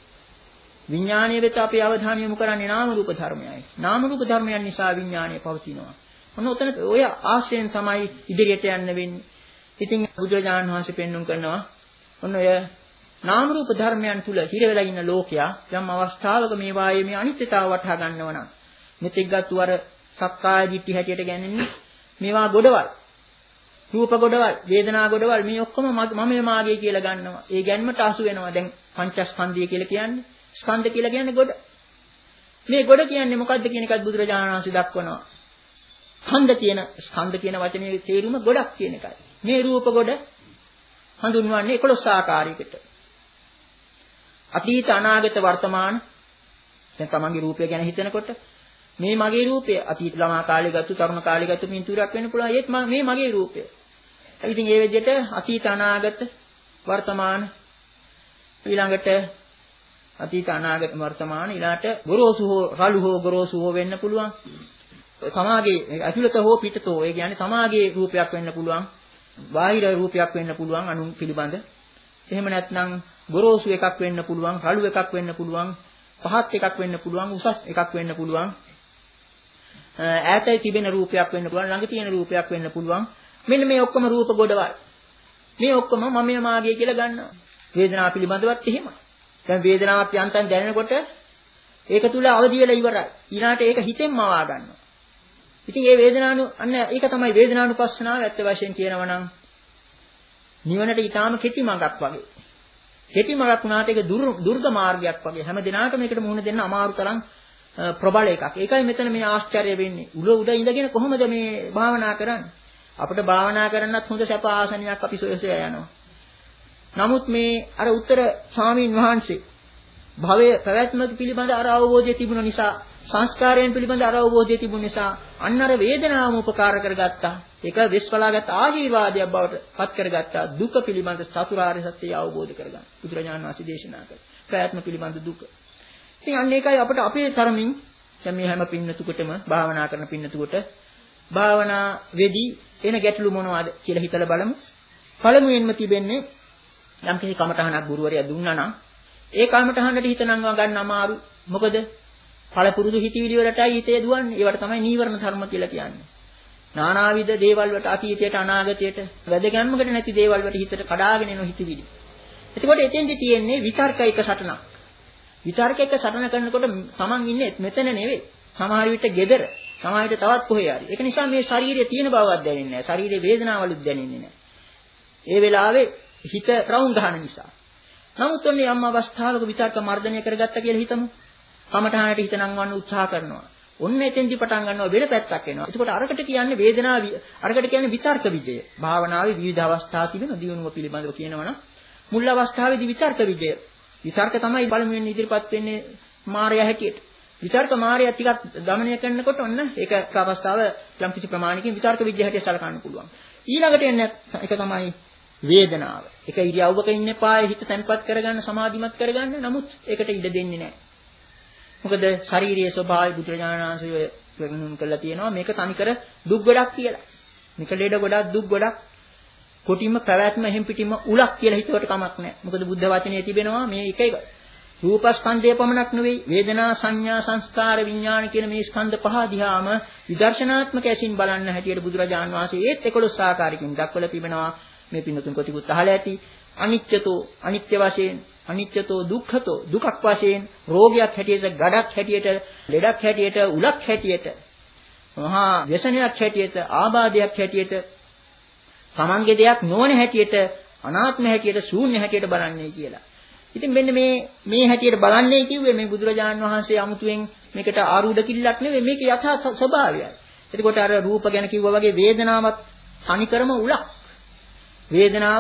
විඥානීය වෙත අපි අවධානය යොමු කරන්නේ නාම රූප ධර්මයයි. නාම රූප ධර්මයන් නිසා විඥානය පවතිනවා. ඔන්න ඔතන ඔය ආශ්‍රයෙන් තමයි ඉදිරියට යන්න වෙන්නේ. ඉතින් බුදුරජාණන් වහන්සේ පෙන්වුම් කරනවා ඔන්න ඔය නාම රූප ධර්මයන් තුල හිර වෙලා ඉන්න ලෝකයා යම් අවස්ථාවක මේ වායේ මේ අනිත්‍යතාව වටහා ගන්නව නම් මෙතෙක් ගත්තු අර සක්කාය දිට්ඨි හැටියට ගන්නේ මේවා ගොඩවල් රූප ගොඩවල් වේදනා ගොඩවල් මේ ඔක්කොම මම මාගේ කියලා ගන්නවා. ඒ ගැන්මට අසු වෙනවා. දැන් පංචස්කන්ධය කියලා කියන්නේ ස්කන්ධ කියලා කියන්නේ ගොඩ. මේ ගොඩ කියන්නේ මොකද්ද කියන එකත් බුදුරජාණන් වහන්සේ දක්වනවා. ස්කන්ධ කියන ස්කන්ධ කියන වචනේ තේරුම ගොඩක් කියන එකයි. මේ රූප ගොඩ හඳුන්වන්නේ එකොළොස් ආකාරයකට. අතීත අනාගත වර්තමාන දැන් තමන්ගේ රූපය ගැන හිතනකොට මේ මගේ රූපය අතීත ළමා කාලේ ගත්තු තරුණ කාලේ ගත්තු පින්තූරයක් වෙන්න පුළුවන්. ඒත් මේ මගේ රූපය. ඉතින් ඒ විදිහට අතීත අනාගත වර්තමාන ඊළඟට අතීත අනාගත වර්තමාන ඊළාට ගොරෝසු හෝ රළු හෝ ගොරෝසු හෝ වෙන්න පුළුවන්. තමාගේ ඇතුළත හෝ පිටතෝ ඒ කියන්නේ තමාගේ රූපයක් වෙන්න පුළුවන්. බාහිර රූපයක් වෙන්න පුළුවන් අනුන් පිළිබඳ. එහෙම නැත්නම් ගොරෝසු එකක් වෙන්න පුළුවන්, රළු එකක් වෙන්න පුළුවන්, පහත් එකක් වෙන්න පුළුවන්, උසස් එකක් වෙන්න පුළුවන්. ඈතයි තිබෙන රූපයක් වෙන්න පුළුවන්, ළඟ තියෙන රූපයක් වෙන්න පුළුවන්. මෙන්න මේ ඔක්කොම රූප ගොඩවල්. මේ ඔක්කොම මම මාගේ කියලා ගන්නවා. වේදනාව පිළිබඳවත් එහෙමයි. දැන් වේදනාවක් යන්තම් දැනෙනකොට ඒක තුල අවදි වෙලා ඉවරයි. ඊළාට ඒක හිතෙන්ම මවා ගන්නවා. ඉතින් මේ වේදනානු අන්න ඒක තමයි වේදනානුපස්සනාව ඇත්ත වශයෙන් කියනවා නම් නිවනට ඊටාම කෙටි මඟක් වගේ. කෙටි මඟක් වුණාට ඒක දුර්ග මාර්ගයක් වගේ. හැම දිනකටම මේකට මුහුණ දෙන්න අමාරු තරම් ප්‍රබල එකක්. ඒකයි මෙතන මේ ආශ්චර්ය වෙන්නේ. උල උඩ ඉඳගෙන කොහොමද මේ භාවනා කරන්නේ? අපිට භාවනා කරන්නත් හොඳ සැප ආසනයක් අපි සොයසොය යනවා. නමුත් මේ අර උත්තර ස්වාමීන් වහන්සේ භවයේ පැවැත්ම පිළිබඳ අර අවබෝධය තිබුණ නිසා සංස්කාරයන් පිළිබඳ අර අවබෝධය තිබුණ නිසා අන්න අර වේදනාවම උපකාර කරගත්තා. ඒක විශ්වලාගත් ආශිර්වාදයක් බවට පත් කරගත්තා. දුක පිළිබඳ චතුරාර්ය සත්‍යය අවබෝධ කරගන්න. බුදුරජාණන් වහන්සේ දේශනා කළා. පැවැත්ම පිළිබඳ දුක. ඉතින් අන්න ඒකයි අපිට අපේ තරමින් දැන් මේ හැම පින්නතුකටම භාවනා කරන පින්නතුකට භාවනා වෙදී එන ගැටලු මොනවද කියලා හිතලා බලමු. පළමුවෙන්ම තිබෙන්නේ යම් කිසි කමඨහනක් ගුරුවරයා දුන්නා නම් ඒ කමඨහනට හිත නංවා ගන්න අමාරු. මොකද පළපුරුදු හිතවිලි වලටයි හිතේ දුවන්නේ. ඒවට තමයි නීවරණ ධර්ම කියලා කියන්නේ. නානාවිද දේවල් වලට අතීතයට අනාගතයට වැදගැම්මකට නැති දේවල් වලට හිතට කඩාගෙන එන හිතවිලි. එතකොට එතෙන්දි තියෙන්නේ විතර්ක එක සටනක්. විතර්ක එක සටන කරනකොට Taman ඉන්නේ මෙතන නෙවෙයි. සමහර විට gedara, සමහර විට තවත් කොහේ හරි. ඒක නිසා මේ ශරීරයේ තියෙන බවවත් දැනෙන්නේ නැහැ. ශරීරයේ වේදනාවලුත් දැනෙන්නේ නැහැ. ඒ වෙලාවේ හිත රවුම් ගන්න නිසා. නමුත් ඔන්නේ යම් අවස්ථාවක විතර්ක මර්ධනය කරගත්ත කියලා හිතමු. කමඨානට හිත නංවන්න උත්සාහ කරනවා. ඔන්න එතෙන්දි පටන් ගන්නවා වෙන පැත්තක් එනවා. එතකොට අරකට කියන්නේ වේදනාව, අරකට කියන්නේ විතර්ක විජය. භාවනාවේ විවිධ අවස්ථා තිබෙන දියුණුව පිළිබඳව කියනවනම් මුල් අවස්ථාවේදී විතර්ක විජය. විතර්ක තමයි බලමුවෙන් ඉදිරිපත් වෙන්නේ මායя හැටියට. විතර්ක මායя ටිකක් දමනය කරනකොට ඔන්න ඒක අවස්ථාව යම් කිසි ප්‍රමාණිකින් විතර්ක විජය හැටියට සලකන්න පුළුවන්. ඊළඟට එන්නේ එක තමයි වේදනාව. එක ඉරියව්වක ඉන්න පායේ හිත තැන්පත් කරගන්න, සමාධිමත් කරගන්න. නමුත් ඒකට ඉඩ දෙන්නේ නැහැ. මොකද ශාරීරික ස්වභාවය බුදුරජාණන් වහන්සේ වෙනුම් කරලා තියෙනවා මේක තනිකර දුක් ගොඩක් කියලා. මේක ලෙඩ ගොඩක්, දුක් ගොඩක්. කොටින්ම පැවැත්ම එහෙම් පිටින්ම උලක් කියලා හිතුවට කමක් නැහැ. මොකද බුද්ධ වචනේ තිබෙනවා මේ එක එක රූපස්කන්ධය පමණක් නෙවෙයි වේදනා, සංඥා, සංස්කාර, විඥාන කියන මේ ස්කන්ධ පහ දිහාම විදර්ශනාත්මක ඇසින් බලන්න හැටියට බුදුරජාණන් වහන්සේ ඒත් එකොළොස් ආකාරයකින් දක්වලා තිබෙනවා. මේ පින්නතුන් කොටිකුත් අහලා ඇති. අනිත්‍යතෝ අනිත්‍ය වශයෙන්, අනිත්‍යතෝ දුක්ඛතෝ දුකක් වශයෙන්, රෝගයක් හැටියට, ගඩක් හැටියට, ලෙඩක් හැටියට, උලක් හැටියට, මහා ව්‍යසනයක් හැටියට, ආබාධයක් හැටියට, තමන්ගේ දෙයක් නොවන හැටියට, අනාත්ම හැටියට, ශූන්‍ය හැටියට බලන්නේ කියලා. ඉතින් මෙන්න මේ මේ හැටියට බලන්නේ කිව්වේ මේ බුදුරජාණන් වහන්සේ 아무තුවෙන් මේකට ආරූඪ කිල්ලක් නෙවෙයි, මේක යථා ස්වභාවයයි. එතකොට අර රූප ගැන කිව්වා වගේ වේදනාවක් තනිකරම උලක්. වේදනාව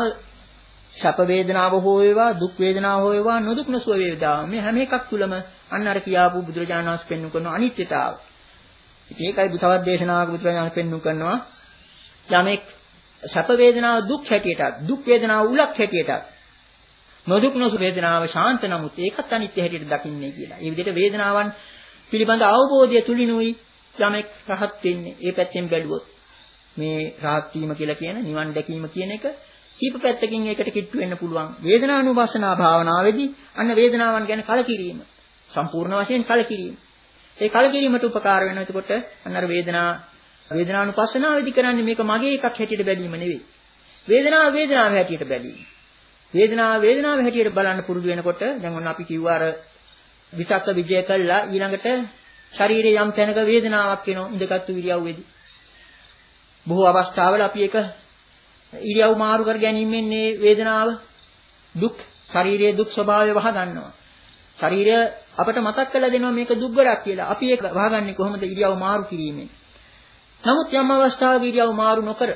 ශප වේදනාව හෝ වේවා, දුක් වේදනාව හෝ වේවා, නොදුක් නොසුව වේදනාව, මේ හැම එකක් තුලම අන්න අර කියාපු බුදුරජාණන් වහන්සේ පෙන්වු කරන අනිත්‍යතාව. ඉතින් ඒකයි තවත් දේශනාවක බුදුරජාණන් වහන්සේ පෙන්වු කරනවා යමෙක් ශප වේදනාව දුක් හැටියටත්, දුක් වේදනාව උලක් හැටියටත්, නොදුක් නොසුව වේදනාව ශාන්ත නමුත් ඒකත් අනිත්‍ය හැටියට දකින්නේ කියලා. මේ විදිහට වේදනාවන් පිළිබඳ අවබෝධය තුලිනුයි යමෙක් රහත් වෙන්නේ. ඒ පැත්තෙන් බැලුවොත් මේ රහත් වීම කියලා කියන නිවන් දැකීම කියන එක කීප පැත්තකින් ඒකට කිට්ටු වෙන්න පුළුවන්. වේදනානුපස්සනා භාවනාවේදී අන්න වේදනාවන් ගැන කලකිරීම, සම්පූර්ණ වශයෙන් කලකිරීම. ඒ කලකිරීමට උපකාර වෙනවා. එතකොට අන්න අර වේදනා වේදනානුපස්සනාවේදී කරන්නේ මේක මගේ එකක් හැටියට බැලීම නෙවෙයි. වේදනාව වේදනාව හැටියට බැලීම. වේදනාව වේදනාව හැටියට බලන්න පුරුදු වෙනකොට දැන් ඔන්න අපි කිව්වා අර විතක්ක විජය කළා ඊළඟට ශරීරයේ යම් තැනක වේදනාවක් එනවා ඉඳගත්තු ඉරියව්වේදී. බොහෝ අවස්ථාවල අපි එක ඉරියව් මාරු කර ගැනීමෙන් මේ වේදනාව දුක් ශාරීරික දුක් ස්වභාවය වහ ගන්නවා. ශරීරය අපට මතක් කරලා දෙනවා මේක දුක් ගොඩක් කියලා. අපි ඒක වහගන්නේ කොහොමද? ඉරියව් මාරු කිරීමෙන්. නමුත් යම් අවස්ථාවක ඉරියව් මාරු නොකර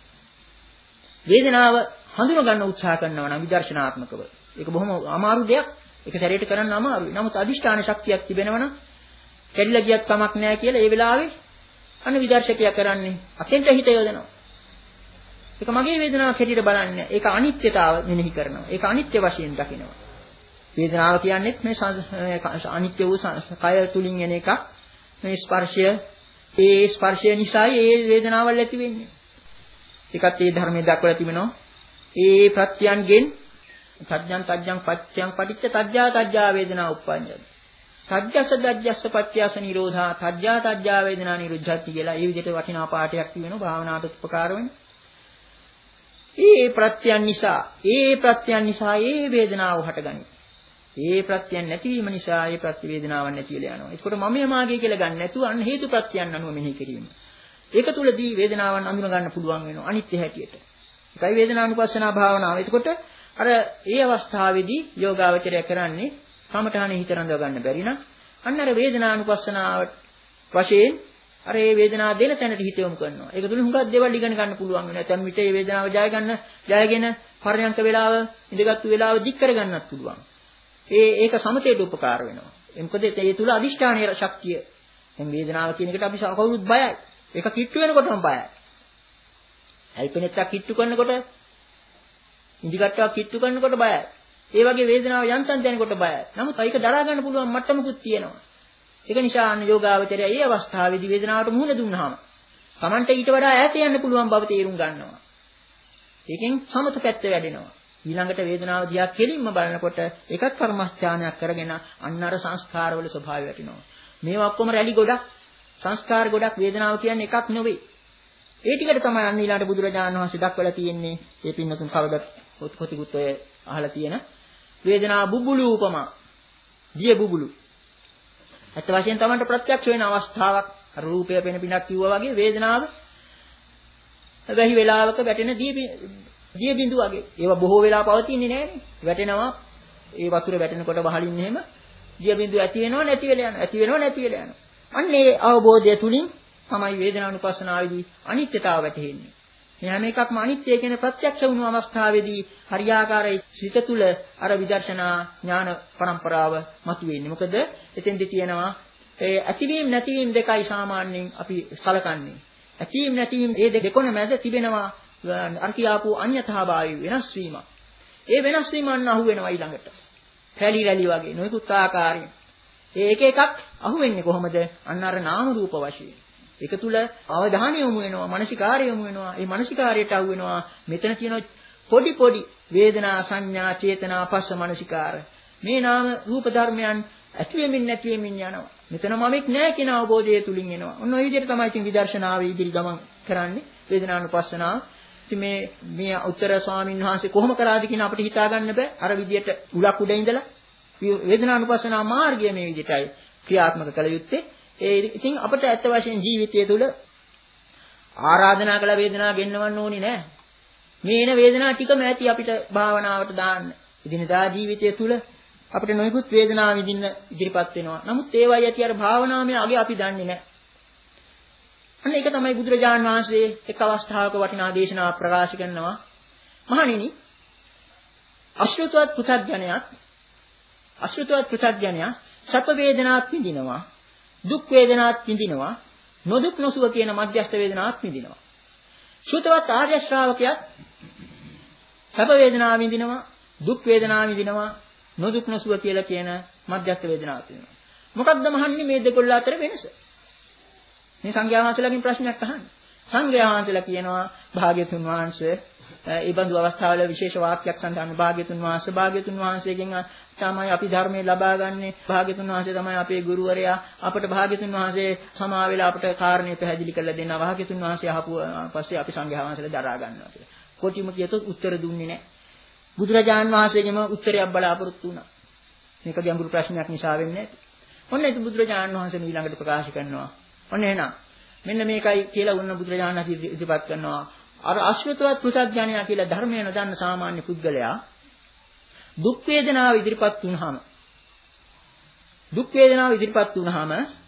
වේදනාව හඳුනා ගන්න උත්සාහ කරනවා නම් විදර්ශනාත්මකව. ඒක බොහොම අමාරු දෙයක්. ඒක සැරේට කරන්න අමාරුයි. නමුත් අදිෂ්ඨාන ශක්තියක් තිබෙනවා නම් කැඩිලා ගියත් කමක් නැහැ කියලා ඒ වෙලාවේ අන්න විදර්ශකයා කරන්නේ අතෙන්ට හිත යොදනවා. ඒක මගේ වේදනාවක් හැටියට බලන්නේ. ඒක අනිත්‍යතාව මෙනෙහි කරනවා. ඒක අනිත්‍ය වශයෙන් දකිනවා. වේදනාව කියන්නේ මේ අනිත්‍ය වූ කය තුලින් එන එකක්. මේ ස්පර්ශය, ඒ ස්පර්ශය නිසායි ඒ වේදනාවල් ඇති වෙන්නේ. ඒකත් ඒ ධර්මයේ දක්වලා තිබෙනවා. ඒ ප්‍රත්‍යයන්ගෙන් සත්‍යං තජ්ජං පච්චයන් පටිච්ච තජ්ජා තජ්ජා වේදනා උප්පඤ්ඤති. තජ්ජස දජ්ජස්ස පත්‍යාස නිරෝධා තජ්ජා තජ්ජා වේදනා නිරුද්ධති කියලා ඒ විදිහට වටිනා පාඩයක් කියනවා භාවනාවට උපකාර වෙන. ඒ ප්‍රත්‍යයන් නිසා, ඒ ප්‍රත්‍යයන් නිසා ඒ වේදනාව හටගනී. ඒ ප්‍රත්‍යයන් නැතිවීම නිසා ඒ ප්‍රති වේදනාවක් නැති වෙලා යනවා. ඒකට මම මාගේ කියලා ගන්න නැතුව අන්න හේතු ප්‍රත්‍යයන් අනුව මෙනෙහි කිරීම. ඒක තුලදී වේදනාවන් අඳුන ගන්න පුළුවන් වෙනවා අනිත්‍ය හැටියට. ඒකයි වේදනානුපස්සනා භාවනාව. එතකොට අර ඒ අවස්ථාවේදී යෝගාවචරය කරන්නේ කමඨානේ හිත රඳව ගන්න බැරි නම් අන්න අර වේදනානුපස්සනාව වශයෙන් අර ඒ වේදනාව දෙන තැනට හිත යොමු කරනවා. ඒක තුලින් හුඟක් දේවල් ඉගෙන ගන්න පුළුවන් වෙනවා. නැත්නම් මිට මේ වේදනාව ජය ගන්න, ජයගෙන පරයන්ක වේලාව, ඉඳගත්තු වේලාව දික් කර ගන්නත් පුළුවන්. ඒ ඒක සමතේට උපකාර වෙනවා. මොකද ඒ තුල අදිෂ්ඨානීය ශක්තිය. දැන් වේදනාව කියන එකට අපි කවුරුත් බයයි. ඒක කිට්ටු වෙනකොටම බයයි. ඇල්පෙනෙත්තක් කිට්ටු කරනකොට, ඉඳිකට්ටාවක් කිට්ටු කරනකොට බයයි. ඒ වගේ වේදනාව යන්තම් දැනෙනකොට බයයි. නමුත් ඒක දරා ගන්න පුළුවන් මට්ටමකුත් තියෙනවා. ඒක නිසා අන්න යෝගාවචරය මේ අවස්ථාවේදී වේදනාවට මුහුණ දුන්නාම Tamante ඊට වඩා ඈත යන්න පුළුවන් බව තේරුම් ගන්නවා. ඒකෙන් සමත පැත්ත වැඩෙනවා. ඊළඟට වේදනාව දිහා කෙලින්ම බලනකොට එකක් කර්මස්ථානයක් කරගෙන අන්න අර සංස්කාරවල ස්වභාවය වැටෙනවා. මේවා ඔක්කොම රැලි ගොඩක් සංස්කාර ගොඩක් වේදනාව කියන්නේ එකක් නෙවෙයි. ඒ ටිකට තමයි අන්න ඊළඟට බුදුරජාණන් වහන්සේ දක්වලා තියෙන්නේ. මේ පින්නතුන් කවදත් පොතිකුත් ඔය අහලා තියෙන වේදනා බුබුලු උපමා. දිය බුබුලු. අත් වශයෙන් තමයි ප්‍රත්‍යක්ෂ වෙන අවස්ථාවක්. අර රූපය පෙන පිනක් කිව්වා වගේ වේදනාව වැහි වේලාවක වැටෙන දිය දිය බිඳු වගේ. ඒවා බොහෝ වෙලා පවතින්නේ නැහැනේ. වැටෙනවා. ඒ වතුර වැටෙනකොට වහලින් එහෙම දිය බිඳු ඇති වෙනව නැති වෙලා යනවා. ඇති වෙනව නැති වෙලා යනවා. අන්න ඒ අවබෝධය තුලින් තමයි වේදනානුපස්සනාවේදී අනිත්‍යතාව වැටහෙන්නේ. මේ හැම එකක්ම අනිත්‍ය කියන ප්‍රත්‍යක්ෂ වුණු අවස්ථාවේදී හරියාකාරයි සිත තුළ අර විදර්ශනා ඥාන પરම්පරාව මතුවෙන්නේ. මොකද එතෙන්දී තියෙනවා ඒ ඇතිවීම නැතිවීම දෙකයි සාමාන්‍යයෙන් අපි සලකන්නේ. ඇතිවීම නැතිවීම මේ දෙකොන මැද තිබෙනවා අර කියාපු අඤ්‍යතාභාවය වෙනස් වීම. ඒ වෙනස් වීම අන්න අහු වෙනවා ඊළඟට. රැලි රැලි වගේ නොයෙකුත් ආකාරයෙන්. ඒ එක එකක් අහු වෙන්නේ කොහොමද? අන්න අර නාම රූප වශයෙන්. ඒක තුල අවධානය යොමු වෙනවා, මානසිකාර්ය යොමු වෙනවා. ඒ මානසිකාර්යයට අහු වෙනවා මෙතන තියෙන පොඩි පොඩි වේදනා, සංඥා, චේතනා, පස්ස මානසිකාර. මේ නාම රූප ධර්මයන් ඇති වෙමින් නැති වෙමින් යනවා. මෙතන මමෙක් නැහැ කියන අවබෝධය තුලින් එනවා. ඔන්න ඔය විදිහට තමයි ඉතින් විදර්ශනාවේ ඉදිරි ගමන් කරන්නේ වේදනානුපස්සනාව. ඉතින් මේ මේ උත්තර ස්වාමීන් වහන්සේ කොහොම කරාද කියන අපිට හිතා ගන්න බෑ. අර විදිහට උලක් උඩ ඉඳලා වේදනානුපස්සනා මාර්ගය මේ විදිහටයි ක්‍රියාත්මක කළ යුත්තේ. ඒ ඉතින් අපිට ඇත්ත වශයෙන් ජීවිතය තුළ ආරාධනා කළ වේදනාව ගෙන්නවන්න ඕනේ නෑ. මේ එන වේදනාව ටිකම ඇති අපිට භාවනාවට දාන්න. ඉදිනදා ජීවිතය තුළ අපිට නොයෙකුත් වේදනා විඳින්න ඉදිරිපත් වෙනවා. නමුත් ඒවයි ඇති අර භාවනාවේ අගේ අපි දන්නේ නැහැ. අන්න ඒක තමයි බුදුරජාණන් වහන්සේ එක් අවස්ථාවක වටිනා දේශනාවක් ප්‍රකාශ කරනවා. මහණෙනි, අශ්‍රුතවත් පුතග්ජනයක් අශ්‍රුතවත් පුතග්ජනයා සැප වේදනාත් විඳිනවා, දුක් වේදනාත් විඳිනවා, නොදුක් නොසුව කියන මධ්‍යස්ථ වේදනාත් විඳිනවා. ශ්‍රුතවත් ආර්ය ශ්‍රාවකයාත් සැප වේදනාව විඳිනවා, දුක් වේදනාව විඳිනවා, නොදුක් නොසුව කියලා කියන මධ්‍යස්ථ වේදනාවක් තියෙනවා. මොකක්ද මහන්නේ මේ දෙකොල්ල අතර වෙනස? මේ සංඝයා වහන්සේලාගෙන් ප්‍රශ්නයක් අහන්න. සංඝයා වහන්සේලා කියනවා භාග්‍යතුන් වහන්සේ ඒ බඳු අවස්ථාවල විශේෂ වාක්‍යයක් සඳහන් භාග්‍යතුන් වහන්සේ භාග්‍යතුන් වහන්සේගෙන් තමයි අපි ධර්මයේ ලබා ගන්නෙ. භාග්‍යතුන් වහන්සේ තමයි අපේ ගුරුවරයා. අපට භාග්‍යතුන් වහන්සේ සමා වෙලා අපට කාරණේ පැහැදිලි කරලා දෙනවා. භාග්‍යතුන් වහන්සේ අහපු පස්සේ අපි සංඝයා වහන්සේලා දරා ගන්නවා කියලා. කොටිම කියතොත් උත්තර දුන්නේ නැහැ. බුදුරජාන් වහන්සේගෙම උත්තරයක් බලාපොරොත්තු වුණා. මේක ගැඹුරු ප්‍රශ්නයක් නිසා වෙන්නේ නැති. ඔන්න ඒක බුදුරජාන් වහන්සේ ඊළඟට ප්‍රකාශ කරනවා. ඔන්න එහෙනම් මෙන්න මේකයි කියලා වුණ බුදුරජාණන් වහන්සේ ඉදිරිපත් කරනවා. අර අශ්‍රතවත් පුතග්ජනයා කියලා ධර්මය නොදන්න සාමාන්‍ය පුද්ගලයා දුක් වේදනාව ඉදිරිපත් වුණාම දුක් වේදනාව ඉදිරිපත් වුණාම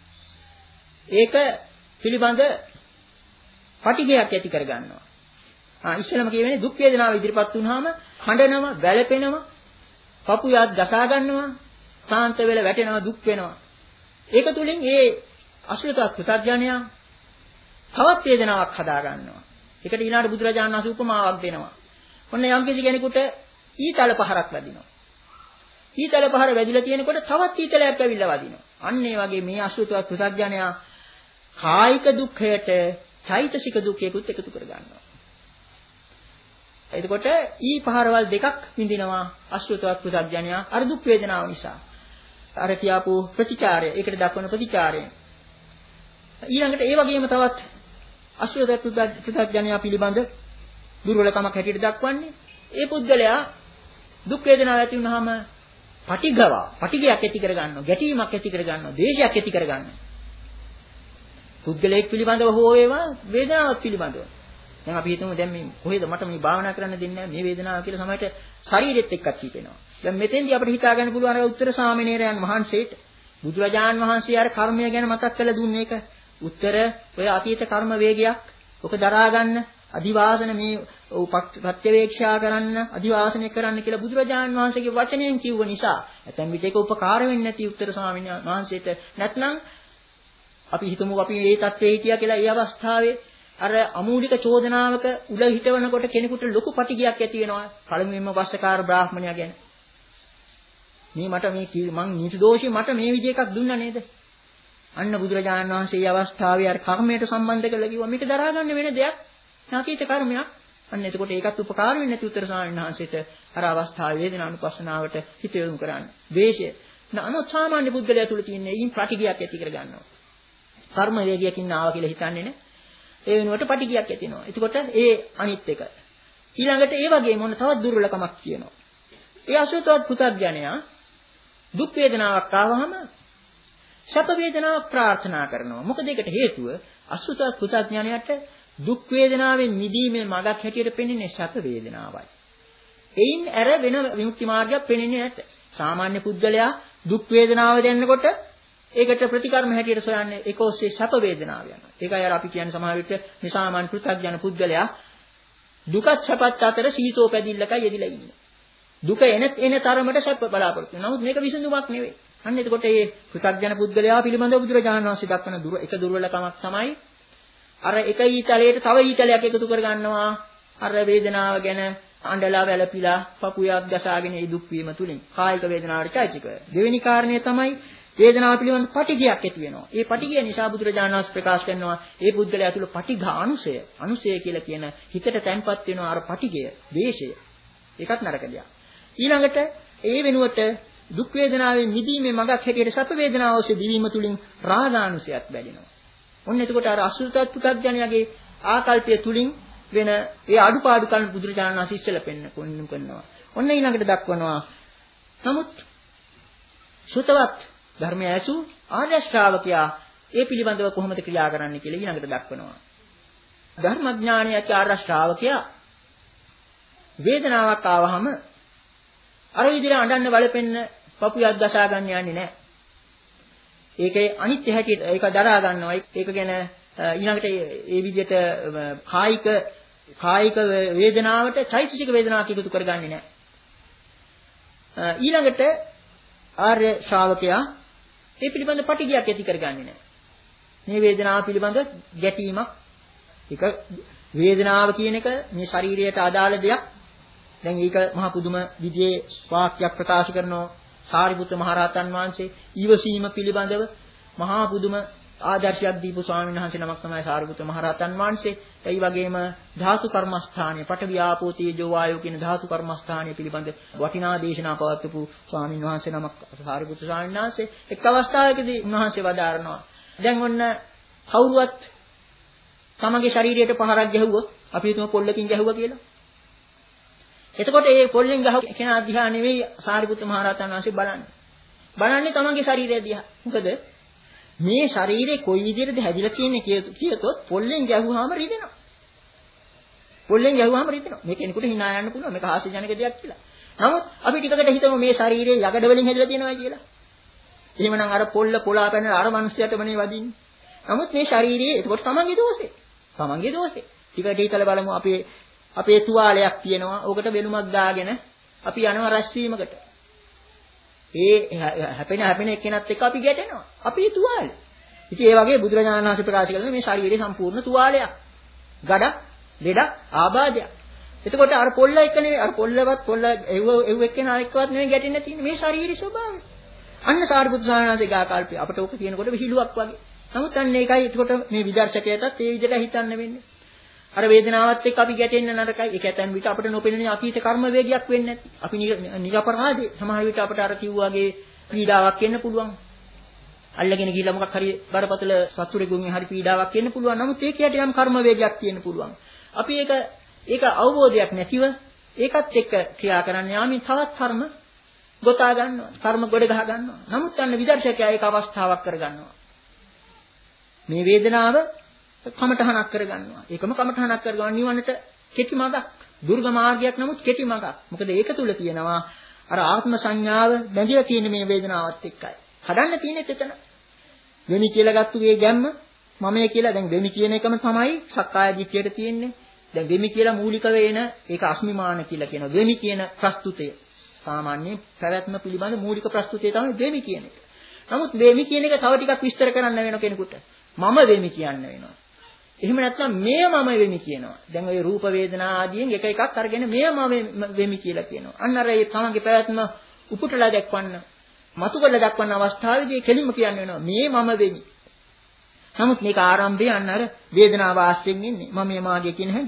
ඒක පිළිබඳ පටිඝයක් ඇති කර ගන්නවා. ආ ඉස්සෙල්ලාම කියවෙන්නේ දුක් වේදනාව ඉදිරිපත් වුණාම හඬනවා, වැළපෙනවා, පපු යත් ගසා ගන්නවා, සාන්ත වෙල වැටෙනවා, දුක් වෙනවා. ඒක තුලින් ඒ අශ්‍රතවත් පුතග්ජනයා තවත් වේදනාවක් හදා ගන්නවා. ඒකට ඊළාට බුදුරජාණන් වහන්සේ උපමාවක් දෙනවා. ඔන්න යම්කිසි කෙනෙකුට ඊතල පහරක් වැදිනවා. ඊතල පහර වැදිලා තියෙනකොට තවත් ඊතලයක් ඇවිල්ලා වදිනවා. අන්න ඒ වගේ මේ අසුතවත් පුතග්ජනයා කායික දුක්ඛයට චෛතසික දුක්ඛයකුත් එකතු කර ගන්නවා. එතකොට ඊ පහරවල් දෙකක් විඳිනවා අසුතවත් පුතග්ජනයා අර දුක් වේදනාව නිසා. අර කියාපු ප්‍රතිචාරය, ඒකට දක්වන ප්‍රතිචාරය. ඊළඟට ඒ වගේම තවත් අසුතවත් පුතග්ජනයා පිළිබඳ දුර්වලකමක් හැටියට දක්වන්නේ ඒ පුද්ගලයා දුක් වේදනාව ඇති වුනහම පටිඝව පටිඝයක් ඇති කර ගන්නවා, ගැටීමක් ඇති කර ගන්නවා, ද්වේෂයක් ඇති කර ගන්නවා. පුද්ගලයෙක් පිළිබඳව හෝ වේවා වේදනාවක් පිළිබඳව. දැන් අපි හිතමු දැන් මේ කොහෙද මට මේ භාවනා කරන්න දෙන්නේ මේ වේදනාව කියලා සමහරට ශරීරෙත් එක්කත් හිතෙනවා. දැන් මෙතෙන්දී අපිට හිතා ගන්න පුළුවන් අර උත්තර සාමණේරයන් වහන්සේට බුදුරජාන් වහන්සේ අර කර්මය ගැන මතක් කරලා දුන්නේ ඒක. උත්තර ඔය අතීත කර්ම වේගයක් ඔක දරා ගන්න අදිවාසන මේ ප්‍රත්‍යවේක්ෂා කරන්න අදිවාසනය කරන්න කියලා බුදුරජාන් වහන්සේගේ වචනයෙන් කිව්ව නිසා නැත්නම් විට ඒක උපකාර වෙන්නේ නැති උත්තර ස්වාමීන් වහන්සේට නැත්නම් අපි හිතමු අපි මේ தත්ත්වයේ හිටියා කියලා ඒ අවස්ථාවේ අර අමූලික චෝදනාවක උල හිටවනකොට කෙනෙකුට ලොකු පටිගයක් ඇති වෙනවා පළමුවෙන්ම වස්සකාර බ්‍රාහ්මණයා ගැන මේ මට මේ මං නීති දෝෂي මට මේ විදිහ එකක් දුන්නා නේද අන්න බුදුරජාණන් වහන්සේ මේ අවස්ථාවේ අර කර්මයට සම්බන්ධ කරලා කිව්වා මේක දරා ගන්න වෙන දෙයක්. අතීත කර්මයක්. අන්න එතකොට ඒකත් උපකාර වෙන්නේ නැති උත්තර ස්වාමීන් වහන්සේට අර අවස්ථාවේ වේදනානුපස්සනාවට හිත යොමු කරන්න. ද්වේෂය. නමුත් සාමාන්‍ය පුද්ගලයා තුල තියෙන ඊයින් ප්‍රතිගියක් ඇති කර ගන්නවා. කර්ම වේගයකින් ආවා කියලා හිතන්නේ නේ. ඒ වෙනුවට ප්‍රතිගියක් ඇති වෙනවා. එතකොට ඒ අනිත් එක. ඊළඟට ඒ වගේම මොන තවත් දුර්වලකමක් කියනවා. ඒ අසුතවත් පුතග්ජනයා දුක් වේදනාවක් ආවහම සැප වේදනාවක් ප්‍රාර්ථනා කරනවා. මොකද ඒකට හේතුව අසුතවත් පුතග්ජනයාට දුක් වේදනාවෙන් මිදීමේ මඟක් හැටියට පෙනෙන්නේ සැප වේදනාවයි. එයින් ඇර වෙන විමුක්ති මාර්ගයක් පෙනෙන්නේ නැත. සාමාන්‍ය පුද්ගලයා දුක් වේදනාව දැනනකොට ඒකට ප්‍රතිකර්ම හැටියට සොයන්නේ ඒක ඔස්සේ සැප වේදනාව යනවා. ඒකයි අර අපි කියන්නේ සමහර විට මේ සාමාන්‍ය පෘථග්ජන පුද්ගලයා දුකත් සැපත් අතර සීතෝ පැදිල්ලකයි යෙදිලා ඉන්නේ. දුක එන එන තරමට සැප බලාපොරොත්තු වෙනවා. නමුත් මේක විසඳුමක් නෙවෙයි. අන්න එතකොට මේ පෘථග්ජන පුද්ගලයා පිළිබඳව බුදුරජාණන් වහන්සේ දක්වන දුර එක දුර්වලකමක් තමයි අර එක ඊතලයට තව ඊතලයක් එකතු කර ගන්නවා. අර වේදනාව ගැන අඬලා වැළපිලා පපුයක් ගසාගෙන ඒ දුක් වීම තුලින් කායික වේදනාවට චෛතසික. දෙවෙනි කාරණය තමයි වේදනාව පිළිබඳ පටිඝයක් ඇති වෙනවා. ඒ පටිඝය නිසා බුදුරජාණන් වහන්සේ ප්‍රකාශ කරනවා ඒ පුද්ගලයා තුළ පටිඝානුසය, අනුසය කියලා කියන හිතට තැන්පත් වෙනවා අර පටිඝය, ද්වේෂය. ඒකත් නරක දෙයක්. ඊළඟට ඒ වෙනුවට දුක් වේදනාවෙන් මිදීමේ මඟක් හැටියට සැප වේදනාව ඔස්සේ දිවීම තුලින් රාගානුසයත් වැඩෙනවා. ඔන්න එතකොට අර අසුතත් පුතග්ජනයාගේ ආකල්පය තුලින් වෙන ඒ අඩුපාඩු කල් බුදුරජාණන් වහන්සේ ඉස්සෙල්ලා පෙන්න කොන්නම් කරනවා. ඔන්න ඊළඟට දක්වනවා. නමුත් සුතවත් ධර්මය ඇසු ආර්ය ශ්‍රාවකයා ඒ පිළිබඳව කොහොමද ක්‍රියා කරන්න කියලා ඊළඟට දක්වනවා. ධර්මඥානය ඇති ආර්ය ශ්‍රාවකයා වේදනාවක් ආවහම අර විදිහට අඬන්න බලපෙන්න පපුයක් ගසා ගන්න යන්නේ නැහැ. ඒකේ අනිත්‍ය හැටියට ඒක දරා ගන්නවා. ඒක ගැන ඊළඟට ඒ විදිහට කායික කායික වේදනාවට චෛතසික වේදනාවක් එකතු කරගන්නේ නැහැ. ඊළඟට ආර්ය ශ්‍රාවකයා ඒ පිළිබඳ පටිඝයක් ඇති කරගන්නේ නැහැ. මේ වේදනාව පිළිබඳ ගැටීමක් ඒක වේදනාව කියන එක මේ ශරීරයට අදාළ දෙයක්. දැන් ඒක මහා පුදුම විදිහේ වාක්‍යයක් ප්‍රකාශ කරනවා සාරිපුත්ත මහරහතන් වහන්සේ ඊවසීම පිළිබඳව මහා පුදුම ආදර්ශයක් දීපු ස්වාමීන් වහන්සේ නමක් තමයි සාරිපුත්ත මහරහතන් වහන්සේ. ඒ වගේම ධාතු කර්මස්ථානයේ පඨවි ආපෝ තේජෝ වායෝ කියන ධාතු කර්මස්ථානයේ පිළිබඳ වටිනා දේශනා පවත්වපු ස්වාමීන් වහන්සේ නමක් සාරිපුත්ත ස්වාමීන් වහන්සේ එක් අවස්ථාවකදී උන්වහන්සේ වදාරනවා. දැන් ඔන්න කවුරුවත් තමගේ ශරීරයට පහරක් ගැහුවොත් අපි හිතමු පොල්ලකින් ගැහුවා කියලා. එතකොට මේ පොල්ලෙන් ගහ කෙනා දිහා නෙවෙයි සාරිපුත්ත මහරහතන් වහන්සේ බලන්නේ. බලන්නේ තමගේ ශරීරය දිහා. මොකද මේ ශරීරේ කොයි විදිහටද හැදිලා තියෙන්නේ කියතොත් පොල්ලෙන් ගැහුවාම රිදෙනවා. පොල්ලෙන් ගැහුවාම රිදෙනවා. මේක කෙනෙකුට hina යන්න පුළුවන්. මේක හාස්‍යජනක දෙයක් කියලා. නමුත් අපි ටිකකට හිතමු මේ ශරීරයේ යකඩ වලින් හැදිලා තියෙනවා කියලා. එහෙමනම් අර පොල්ල පොලා පැනලා අර මිනිස්සයාටමනේ වදින්නේ. නමුත් මේ ශරීරයේ එතකොට තමන්ගේ දෝෂේ. තමන්ගේ දෝෂේ. ටිකට හිතලා බලමු අපේ අපේ තුවාලයක් තියෙනවා. ඕකට වෙලුමක් දාගෙන අපි යනවා රැස්වීමකට. ඒ හැපෙන හැපෙන එක්කෙනත් එක්ක අපි ගැටෙනවා. අපි තුවාලේ. ඉතින් ඒ වගේ බුදුරජාණන් වහන්සේ ප්‍රකාශ කළා මේ ශරීරයේ සම්පූර්ණ තුවාලයක්. ගඩක්, ලෙඩක්, ආබාධයක්. එතකොට අර පොල්ල එක නෙවෙයි අර පොල්ලවත් පොල්ල එව්ව එව් එක්කෙනා එක්කවත් නෙවෙයි ගැටෙන්න තියෙන්නේ මේ ශාරීරික ස්වභාවය. අන්න සාරිපුත්‍ර ස්වාමීන් වහන්සේගේ ආකල්පය අපට ඕක කියනකොට විහිළුවක් වගේ. නමුත් අන්න ඒකයි එතකොට මේ විදර්ශකයටත් ඒ විදිහට හිතන්න වෙන්නේ. අර වේදනාවත් එක්ක අපි ගැටෙන්න නරකයි. ඒක ඇතැම් විට අපිට නොපෙනෙන අතීත කර්ම වේගයක් වෙන්නේ නැති. අපි නිරපරාධේ සමහර විට අපට අර කිව්වාගේ පීඩාවක් එන්න පුළුවන්. අල්ලගෙන ගිහිල්ලා මොකක් හරි බරපතල සතුරෙකුගෙන් හරි පීඩාවක් එන්න පුළුවන්. නමුත් ඒකයට යම් කර්ම වේගයක් තියෙන්න පුළුවන්. අපි ඒක ඒක අවබෝධයක් නැතිව ඒකත් එක්ක ක්‍රියා කරන්න යාමින් තවත් කර්ම ගොතා ගන්නවා. කර්ම ගොඩ ගහ ගන්නවා. නමුත් අන්න විදර්ශකයා ඒක අවස්ථාවක් කර ගන්නවා. මේ වේදනාව කමඨහනක් කරගන්නවා. ඒකම කමඨහනක් කරගන්න නිවනට කෙටි මඟක්. දුර්ග මාර්ගයක් නමුත් කෙටි මඟක්. මොකද ඒක තුල තියෙනවා අර ආත්ම සංඥාව බැඳිලා තියෙන මේ වේදනාවත් එක්කයි. හදන්න තියෙන්නේ එතන. වෙමි කියලා ගත්තු මේ ගැම්ම මමයේ කියලා දැන් වෙමි කියන එකම තමයි සක්කාය දිට්ඨියට තියෙන්නේ. දැන් වෙමි කියලා මූලික වෙන ඒක අස්මිමාන කියලා කියනවා. වෙමි කියන ප්‍රස්තුතය. සාමාන්‍ය පැවැත්ම පිළිබඳ මූලික ප්‍රස්තුතය තමයි වෙමි කියන එක. නමුත් වෙමි කියන එක තව ටිකක් විස්තර කරන්න වෙන කෙනෙකුට මම වෙමි කියන්න වෙනවා. එහෙම නැත්නම් මෙය මම වෙමි කියනවා. දැන් ওই රූප වේදනා ආදීන් එක එකක් අරගෙන මෙය මම වෙමි කියලා කියනවා. අන්න අර ඒ තමන්ගේ පැවැත්ම උපුටලා දක්වන්න, මතු කරලා දක්වන්න අවස්ථාවේදී කෙලින්ම කියන්න වෙනවා මේ මම වෙමි. නමුත් මේක ආරම්භයේ අන්න අර වේදනාව ආශ්‍රයෙන් ඉන්නේ. මම මාගේ කියන හැඟීම.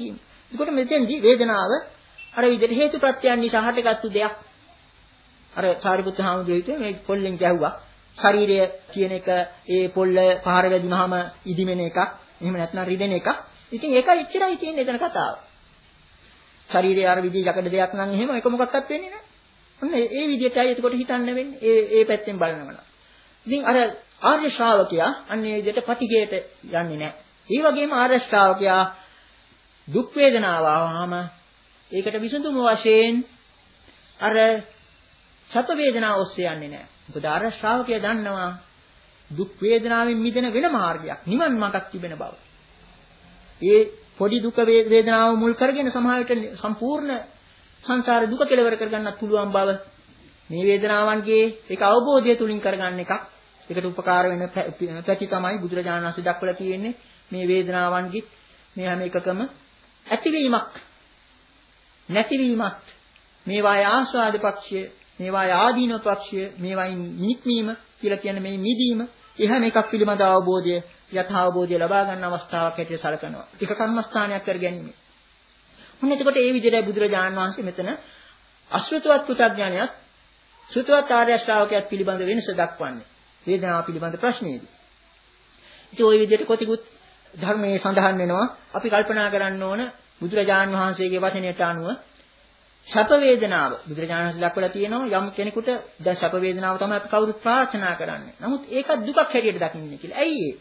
ඒකට මෙතෙන්දී වේදනාව අර විදිහට හේතු ප්‍රත්‍යයන් නිසා හටගත්තු දෙයක්. අර සාරිපුත්ත හාමුදුරුවෝ හිතුවේ මේ පොල්ලෙන් ගැහුවා. ශරීරය කියන එක ඒ පොල්ල පහර වැදුනහම ඉදිමෙන එකක්. එහෙම නැත්නම් රිදෙන එකක්. ඉතින් ඒක එච්චරයි තියෙන්නේ එතන කතාව. ශරීරය අර විදිහ යකඩ දෙයක් නම් එහෙම ඒක මොකක්වත් වෙන්නේ නැහැ. ඔන්න ඒ විදිහටයි එතකොට හිතන්න වෙන්නේ. ඒ ඒ පැත්තෙන් බලනවනම්. ඉතින් අර ආර්ය ශ්‍රාවකයා අන්නේ විදිහට පටිඝයට යන්නේ නැහැ. ඒ වගේම ආර්ය ශ්‍රාවකයා දුක් වේදනාව ආවම ඒකට විසඳුම වශයෙන් අර සැප වේදනාව ඔස්සේ යන්නේ නැහැ. මොකද ආර්ය ශ්‍රාවකයා දන්නවා දුක් වේදනාවෙන් මිදෙන වෙන මාර්ගයක් නිවන් මාර්ගයක් තිබෙන බව. ඒ පොඩි දුක වේදනාව මුල් කරගෙන සමාහයට සම්පූර්ණ සංසාර දුක කෙලවර කරගන්නත් පුළුවන් බව මේ වේදනාවන්ගේ ඒක අවබෝධය තුලින් කරගන්න එකක්. ඒකට උපකාර වෙන පැති තමයි බුදුරජාණන් වහන්සේ දක්වලා තියෙන්නේ මේ වේදනාවන්ගේ මේ හැම එකකම ඇතිවීමක් නැතිවීමක් මේවායේ ආස්වාද පක්ෂය මේවායේ ආදීන පක්ෂය මේවායින් නික්මීම කියලා කියන මේ මිදීම එහෙම එකක් පිළිබඳ අවබෝධය යථා අවබෝධය ලබා ගන්න අවස්ථාවක් හැටියට සැලකනවා. ඒක කර්මස්ථානයක් කර ගැනීම. මොන එතකොට ඒ විදිහට බුදුරජාණන් වහන්සේ මෙතන අශ්‍රතවත් පුතඥයත් ශ්‍රතවත් ආර්ය ශ්‍රාවකයත් පිළිබඳ වෙනස දක්වන්නේ. වේදනාව පිළිබඳ ප්‍රශ්නේදී. ඉතින් ওই විදිහට කොතිකුත් ධර්මයේ සඳහන් වෙනවා. අපි කල්පනා කරන්න ඕන බුදුරජාණන් වහන්සේගේ වචනයට අනුව සැප වේදනාව බුදුරජාණන් වහන්සේ දක්වලා තියෙනවා යම් කෙනෙකුට දැන් සැප වේදනාව තමයි අපි කවුරුත් ප්‍රාර්ථනා කරන්නේ. නමුත් ඒක දුකක් හැටියට දකින්නේ කියලා. ඇයි ඒ?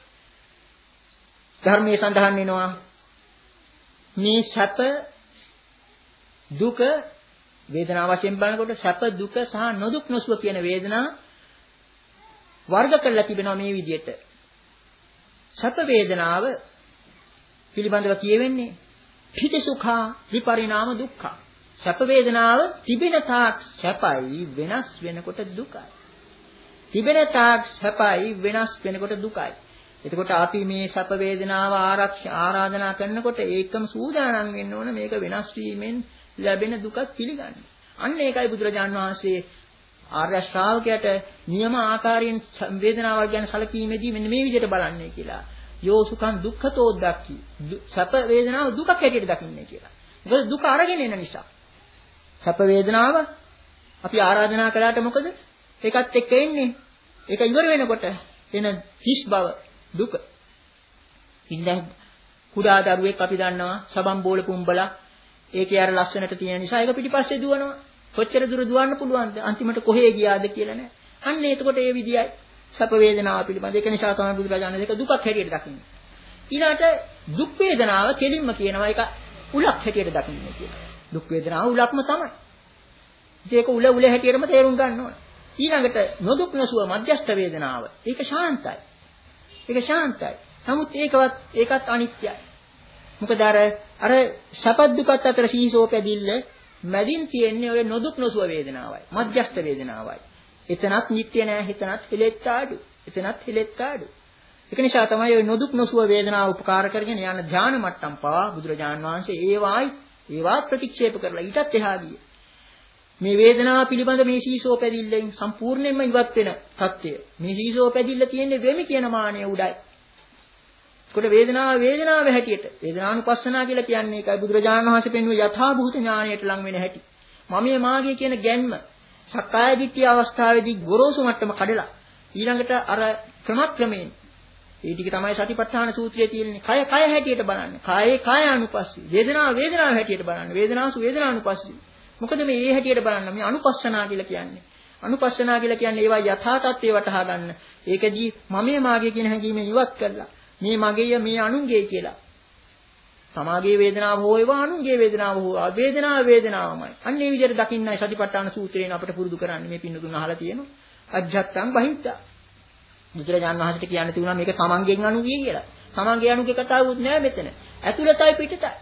ධර්මයේ සඳහන් වෙනවා මේ සැප දුක වේදනාව වශයෙන් බලනකොට සැප දුක සහ නොදුක් නොසුව කියන වේදනා වර්ග කරලා තිබෙනවා මේ විදිහට. සැප වේදනාව පිළිබඳව කියවෙන්නේ පිට සුඛා විපරිණාම දුක්ඛ. සැප වේදනාව තිබෙන තාක් සැපයි වෙනස් වෙනකොට දුකයි. තිබෙන තාක් සැපයි වෙනස් වෙනකොට දුකයි. එතකොට අපි මේ සැප වේදනාව ආරක්ෂා ආරාධනා කරනකොට ඒකම සූදානම් වෙන්න ඕන මේක වෙනස් වීමෙන් ලැබෙන දුකත් පිළිගන්න. අන්න ඒකයි බුදුරජාන් වහන්සේ ආර්ය ශ්‍රාවකයට නියම ආකාරයෙන් වේදනාවල් ගැන සැලකීමේදී මෙන්න මේ විදිහට බලන්නේ කියලා. යෝ සුඛං දුක්ඛතෝ දක්ඛි. සැප වේදනාව දුකක් හැටියට දකින්නේ කියලා. මොකද දුක අරගෙන එන නිසා. සැප වේදනාව අපි ආරාධනා කළාට මොකද? ඒකත් එක්ක එන්නේ. ඒක ඉවර වෙනකොට එන හිස් බව දුක. ඉතින් කුඩා දරුවෙක් අපි දන්නවා සබම් බෝල පුම්බලා ඒකේ අර ලස්සනට තියෙන නිසා ඒක පිටිපස්සේ දුවනවා. කොච්චර දුර දුවන්න පුළුවන්ද? අන්තිමට කොහේ ගියාද කියලා නෑ. අන්න එතකොට ඒ විදියයි සැප වේදනාව පිළිබඳ ඒක නිසා තමයි බුදුරජාණන් දෙක දුකක් හැටියට දකින්නේ. ඊළාට දුක් වේදනාව කෙලින්ම කියනවා ඒක උලක් හැටියට දකින්නේ කියලා. දුක් වේදනාව උලක්ම තමයි. ඒක උල උල හැටියටම තේරුම් ගන්න ඕන. ඊළඟට නොදුක් නොසුව මධ්‍යස්ථ වේදනාව. ඒක ශාන්තයි. ඒක ශාන්තයි. නමුත් ඒකවත් ඒකත් අනිත්‍යයි. මොකද අර අර සැප දුකත් අතර සීසෝ පැදිල්ල මැදින් තියෙන්නේ ඔය නොදුක් නොසුව වේදනාවයි. මධ්‍යස්ථ වේදනාවයි. එතනත් නිට්ටය නෑ, හිතනත් හිලෙත් ආඩු. එතනත් හිලෙත් ආඩු. ඒක නිසා තමයි ඔය නොදුක් නොසුව වේදනාව උපකාර කරගෙන යන ධානය මට්ටම් පවා බුදුරජාන් වහන්සේ ඒවායි ඒවත් ප්‍රතික්ෂේප කරලා ඊටත් එහා ගියේ. මේ වේදනාව පිළිබඳ මේ සීසෝ පැදිල්ලෙන් සම්පූර්ණයෙන්ම ඉවත් වෙන தත්ත්වය. මේ සීසෝ පැදිල්ල තියෙන්නේ වෙමි කියන මානය උඩයි. ඒකට වේදනාව වේදනාව හැටියට වේදනානුපස්සනා කියලා කියන්නේ ඒකයි බුදුරජාණන් වහන්සේ පෙන්වුවේ යථාභූත ඥාණයට ලං වෙන හැටි. මමයේ මාගේ කියන ගැන්ම සක්කාය දිට්ඨිය අවස්ථාවේදී ගොරෝසු මට්ටම කඩලා ඊළඟට අර ක්‍රමක්‍රමයෙන් ඒ ටික තමයි සතිපට්ඨාන සූත්‍රයේ තියෙන්නේ. කය කය හැටියට බලන්න. කායේ කායානුපස්සී. වේදනාව වේදනාව හැටියට බලන්න. වේදනාසු වේදනානුපස්සී. මොකද මේ ඒ හැටියට බලන්න මේ අනුපස්සනා කියලා කියන්නේ. අනුපස්සනා කියලා කියන්නේ ඒවා යථා තත්ත්වේ වටහා ගන්න. ඒකදී මමයේ මාගේ කියන හැඟීම ඉවත් කරලා මේ මගේය මේ අනුන්ගේ කියලා. සමාගයේ වේදනාව හෝ ඒවා අනුන්ගේ වේදනාව හෝ වේදනාව වේදනාවමයි. අන්න ඒ විදිහට දකින්නයි සතිපට්ඨාන සූත්‍රයෙන් අපිට පුරුදු කරන්නේ මේ පින්නතුන් අහලා තියෙනවා. අජ්ජත්තං බහිද්දා. බුදුරජාණන් වහන්සේට කියන්න තිබුණා මේක තමන්ගෙන් අනුගිය කියලා. තමන්ගේ අනුගේ කතාවුත් නෑ මෙතන. ඇතුළතයි පිටතයි.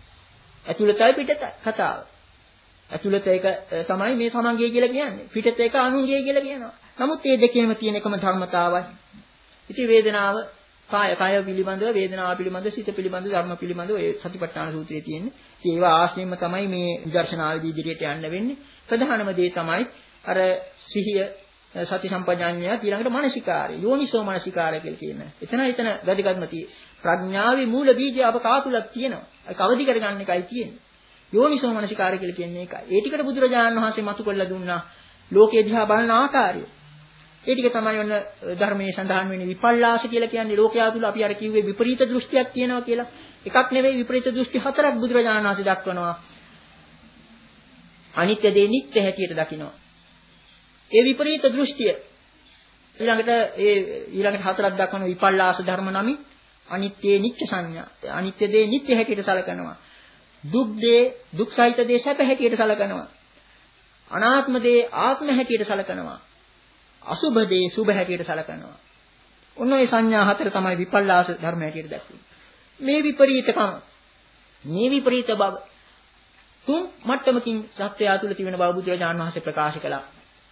ඇතුළතයි පිටතයි කතාව. ඇතුළත එක තමයි මේ තමන්ගේ කියලා කියන්නේ. පිටත එක අනුන්ගේ කියලා කියනවා. නමුත් මේ දෙකේම තියෙන එකම ධර්මතාවයි. ඉතින් වේදනාව කාය කාය පිළිබඳව වේදනාව පිළිබඳව සිත පිළිබඳව ධර්ම පිළිබඳව ඒ සතිපට්ඨාන සූත්‍රයේ තියෙන්නේ. ඉතින් ඒවා ආශ්‍රයෙන්ම තමයි මේ විදර්ශනාවේදී ඉදිරියට යන්න වෙන්නේ. ප්‍රධානම දේ තමයි අර සිහිය සති සම්පජාඤ්ඤය ඊළඟට මානසිකාරය යෝනිසෝ මානසිකාරය කියලා කියන. එතන එතන වැදගත්ම tie ප්‍රඥාවේ මූල බීජය අප කාතුලක් තියෙනවා. ඒක අවදි කරගන්න එකයි තියෙන්නේ. යෝනිසෝ මනසිකාරය කියලා කියන්නේ ඒකයි. ඒ ටිකට බුදුරජාණන් වහන්සේ මතු කරලා දුන්නා ලෝකයේ දිහා බලන ආකාරය. ඒ ටික තමයි ඔන්න ධර්මයේ සඳහන් වෙන්නේ විපල්ලාස කියලා කියන්නේ ලෝකයා තුල අපි අර කිව්වේ විපරීත දෘෂ්ටියක් තියෙනවා කියලා. එකක් නෙවෙයි විපරීත දෘෂ්ටි හතරක් බුදුරජාණන් වහන්සේ දක්වනවා. අනිත්‍ය දේ නිත්‍ය හැටියට දකිනවා. ඒ විපරීත දෘෂ්ටිය ඊළඟට ඒ ඊළඟට හතරක් දක්වන විපල්ලාස ධර්ම නමින් අනිත්‍ය නිත්‍ය සංඥා. අනිත්‍ය දේ නිත්‍ය හැටියට සලකනවා. දුක් දේ දුක් සහිත දේ සැප හැටියට සලකනවා. අනාත්ම දේ ආත්ම හැටියට සලකනවා. අසුභ දේ සුභ හැටියට සලකනවා. ඔන්න ඔය සංඥා හතර තමයි විපල්ලාස ධර්ම හැටියට දැක්වෙන්නේ. මේ විපරීතකම මේ විපරීත බව තුන් මට්ටමකින් සත්‍යය තුළ තිබෙන බව බුදුරජාණන් වහන්සේ ප්‍රකාශ කළා.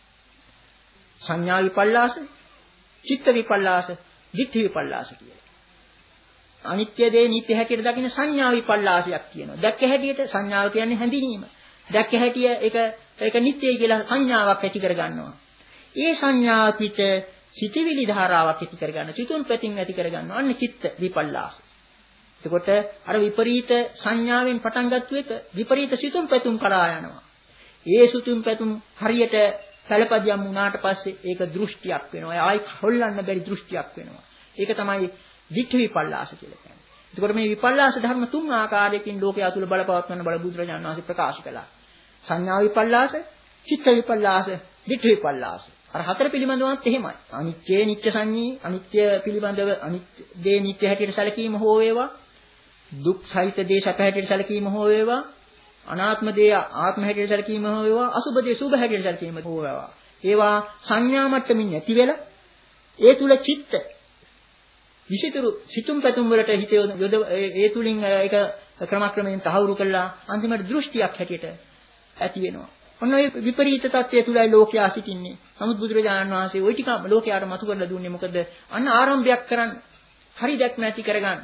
සංඥා විපල්ලාස, චිත්ත විපල්ලාස, දිට්ඨි විපල්ලාස කියලා. අනිත්‍ය දේ නිත්‍ය හැටියට දකින්න සංඥා විපල්ලාසයක් කියනවා. දැක්ක හැටියට සංඥාව කියන්නේ හැඳිනීම. දැක්ක හැටිය ඒක ඒක නිත්‍යයි කියලා සංඥාවක් ඇති කරගන්නවා. ඒ සංඥා පිට සිතිවිලි ධාරාවක් ඇති කරගන්න, සිතුන් පැතින් ඇති කරගන්නවා. අන්න චිත්ත විපල්ලාස. එතකොට අර විපරීත සංඥාවෙන් පටන් ගත්ත එක විපරීත සිතුන් පැතුම් කරා යනවා. ඒ සිතුන් පැතුම් හරියට පළපදියම් වුණාට පස්සේ ඒක දෘෂ්ටියක් වෙනවා. ආයි හොල්ලන්න බැරි දෘෂ්ටියක් වෙනවා. ඒක තමයි දිට්ඨි විපල්ලාස කියලා කියන්නේ. එතකොට මේ විපල්ලාස ධර්ම තුන් ආකාරයකින් ලෝකයා තුල බලපවත්වන බල බුදුරජාණන් වහන්සේ ප්‍රකාශ කළා. සංඥා විපල්ලාස, චිත්ත විපල්ලාස, දිට්ඨි විපල්ලාස. අර හතර පිළිබඳවත් එහෙමයි. අනිත්‍ය නිත්‍ය සංඤී, අනිත්‍ය පිළිබඳව අනිත්‍ය දේ නිත්‍ය හැටියට සැලකීම හෝ වේවා, දුක් සහිත දේ සැප හැටියට සැලකීම හෝ වේවා, අනාත්ම දේ ආත්ම හැටියට සැලකීම හෝ වේවා, අසුභ දේ සුභ හැටියට සැලකීම හෝ වේවා. ඒවා සංඥා මට්ටමින් නැති වෙලා ඒ තුල චිත්ත විසිතුරු සිතුම් පැතුම් වලට හිත යොද ඒ තුලින් ඒක ක්‍රමක්‍රමයෙන් තහවුරු කළා අන්තිමට දෘෂ්ටියක් හැටියට ඇති වෙනවා. ඔන්න ඔය විපරීත தත්ත්වය තුලයි ලෝකයා සිටින්නේ. නමුත් බුදුරජාණන් වහන්සේ ওই ටික ලෝකයාට මතු කරලා දුන්නේ මොකද? අන්න ආරම්භයක් කරන්න. හරි දැක්ම ඇති කරගන්න.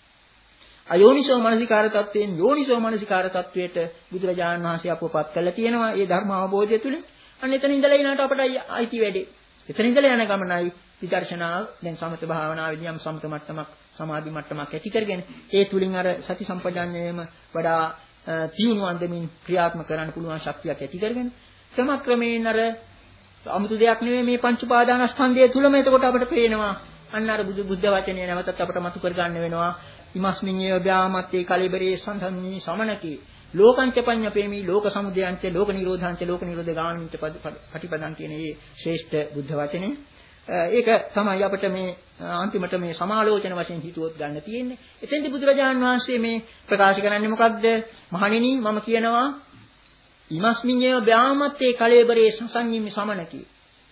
අයෝනිසෝ මනසිකාර தත්ත්වයෙන් යෝනිසෝ මනසිකාර தත්ත්වයට බුදුරජාණන් වහන්සේ අපවපත් කළා තියෙනවා. මේ ධර්ම අවබෝධය තුලින්. අන්න එතන ඉඳලා ඊළාට අපට අයිති වැඩේ. එතන ඉඳලා යන ගමනයි විදර්ශනාව දැන් සමත භාවනාවේදී යම් සමත මට්ටමක් සමාධි මට්ටමක් ඇති කරගෙන ඒ තුලින් අර සති සම්පජාඤ්ඤයම වඩා තියුණු අන්දමින් ක්‍රියාත්මක කරන්න පුළුවන් ශක්තියක් ඇති කරගෙන ක්‍රමක්‍රමයෙන් අර 아무තු දෙයක් නෙවෙයි මේ පංච උපාදානස්කන්ධය තුලම එතකොට අපට පේනවා අන්න අර බුදු බුද්ධ වචනය නැවතත් අපට මතු කර ගන්න වෙනවා ඉමස්මින් යේව ව්‍යාමත්තේ කලිබරේ සම්ධම්මි සමනකේ ලෝකංච පඤ්ඤපේමි ලෝක සමුදයංච ලෝක නිරෝධංච ලෝක නිරෝධ ගාමිනිත පටිපදං කියන මේ ශ්‍රේෂ්ඨ බුද්ධ වචනේ ඒක තමයි අපිට මේ අන්තිමට මේ සමාලෝචන වශයෙන් හිතුවොත් ගන්න තියෙන්නේ. එතෙන්දී බුදුරජාණන් වහන්සේ මේ ප්‍රකාශ කරන්නේ මොකක්ද? මහණෙනි මම කියනවා ඉමස්මිඤ්ඤය ව්‍යාමත්තේ කලේබරේ සංසඤ්ඤිමි සමනකී.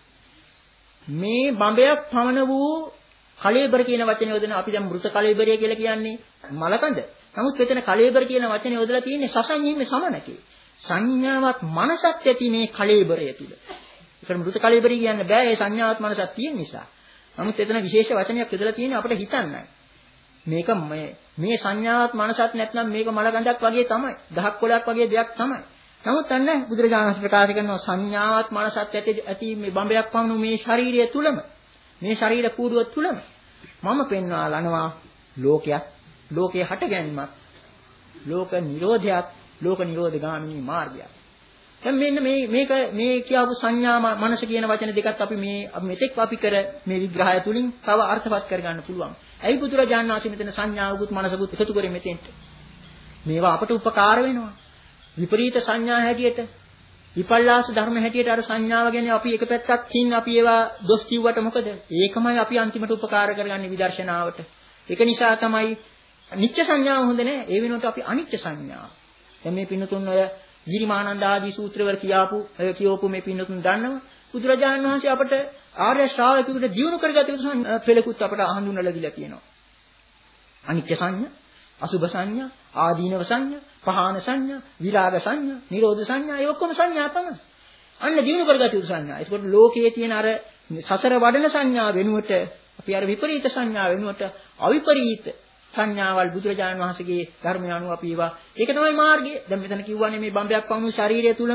මේ බඹයක් පමණ වූ කලේබර කියන වචනේ යොදන අපි දැන් මෘත කලේබරය කියලා කියන්නේ මලකඳ. නමුත් මෙතන කලේබර කියන වචනේ යොදලා තියෙන්නේ සසඤ්ඤිමි සමනකී. සංඥාවක් මනසක් ඇති මේ කලේබරය තුල. ඒකට මෘත කලෙබරි කියන්න බෑ ඒ සංඥාවත් මනසක් තියෙන නිසා. නමුත් එතන විශේෂ වචනයක් යොදලා තියෙන්නේ අපිට හිතන්නයි. මේක මේ මේ සංඥාවත් මනසක් නැත්නම් මේක මල ගඳක් වගේ තමයි. දහක් කොලයක් වගේ දෙයක් තමයි. නමුත් අන්න බුදුරජාණන් වහන්සේ ප්‍රකාශ කරනවා සංඥාවත් මනසක් ඇති ඇති මේ බඹයක් පවණු මේ ශාරීරිය තුලම මේ ශරීර කූඩුව තුලම මම පෙන්වා ලනවා ලෝකයක් ලෝකයේ හට ගැනීමක් ලෝක නිරෝධයක් ලෝක නිරෝධ ගාමිනී මාර්ගයක්. දැන් මෙන්න මේ මේක මේ කියවපු සංඥා මනස කියන වචන දෙකත් අපි මේ මෙතෙක් අපි කර මේ විග්‍රහය තුලින් තව අර්ථවත් කරගන්න පුළුවන්. ඇයි බුදුරජාණන් වහන්සේ මෙතන සංඥාවකුත් මනසකුත් එකතු කරේ මෙතෙන්ට? මේවා අපට උපකාර වෙනවා. විපරීත සංඥා හැටියට විපල්ලාස ධර්ම හැටියට අර සංඥාව ගැන අපි එක පැත්තක් කින් අපි ඒවා දොස් කිව්වට මොකද? ඒකමයි අපි අන්තිමට උපකාර කරගන්නේ විදර්ශනාවට. ඒක නිසා තමයි නිත්‍ය සංඥාව හොඳ නැහැ. ඒ වෙනුවට අපි අනිත්‍ය සංඥාව. දැන් මේ පින්නතුන් ඔය ගිරිමානන්ද ආදී සූත්‍රවල කියාපු කියවපු මේ පින්නතුන් දන්නවා බුදුරජාණන් වහන්සේ අපට ආර්ය ශ්‍රාවකයෙකුට දියුණු කරගත යුතු පෙළකුත් අපට හඳුන්වලා දීලා තියෙනවා. අනිත්‍ය සංඥා, අසුභ සංඥා, ආදීනව සංඥා, පහාන සංඥා, විරාග සංඥා, නිරෝධ සංඥා ඒ ඔක්කොම සංඥා තමයි. අන්න දියුණු කරගත යුතු සංඥා. ඒකෝට ලෝකයේ තියෙන අර සසර වඩන සංඥා වෙනුවට අපි අර විපරීත සංඥා වෙනුවට අවිපරීත සංඥාවල් බුදුරජාණන් වහන්සේගේ ධර්මය අනුව අපි ඒවා ඒක තමයි මාර්ගය. දැන් මෙතන කිව්වනේ මේ බඹයක් වුණු ශරීරය තුලම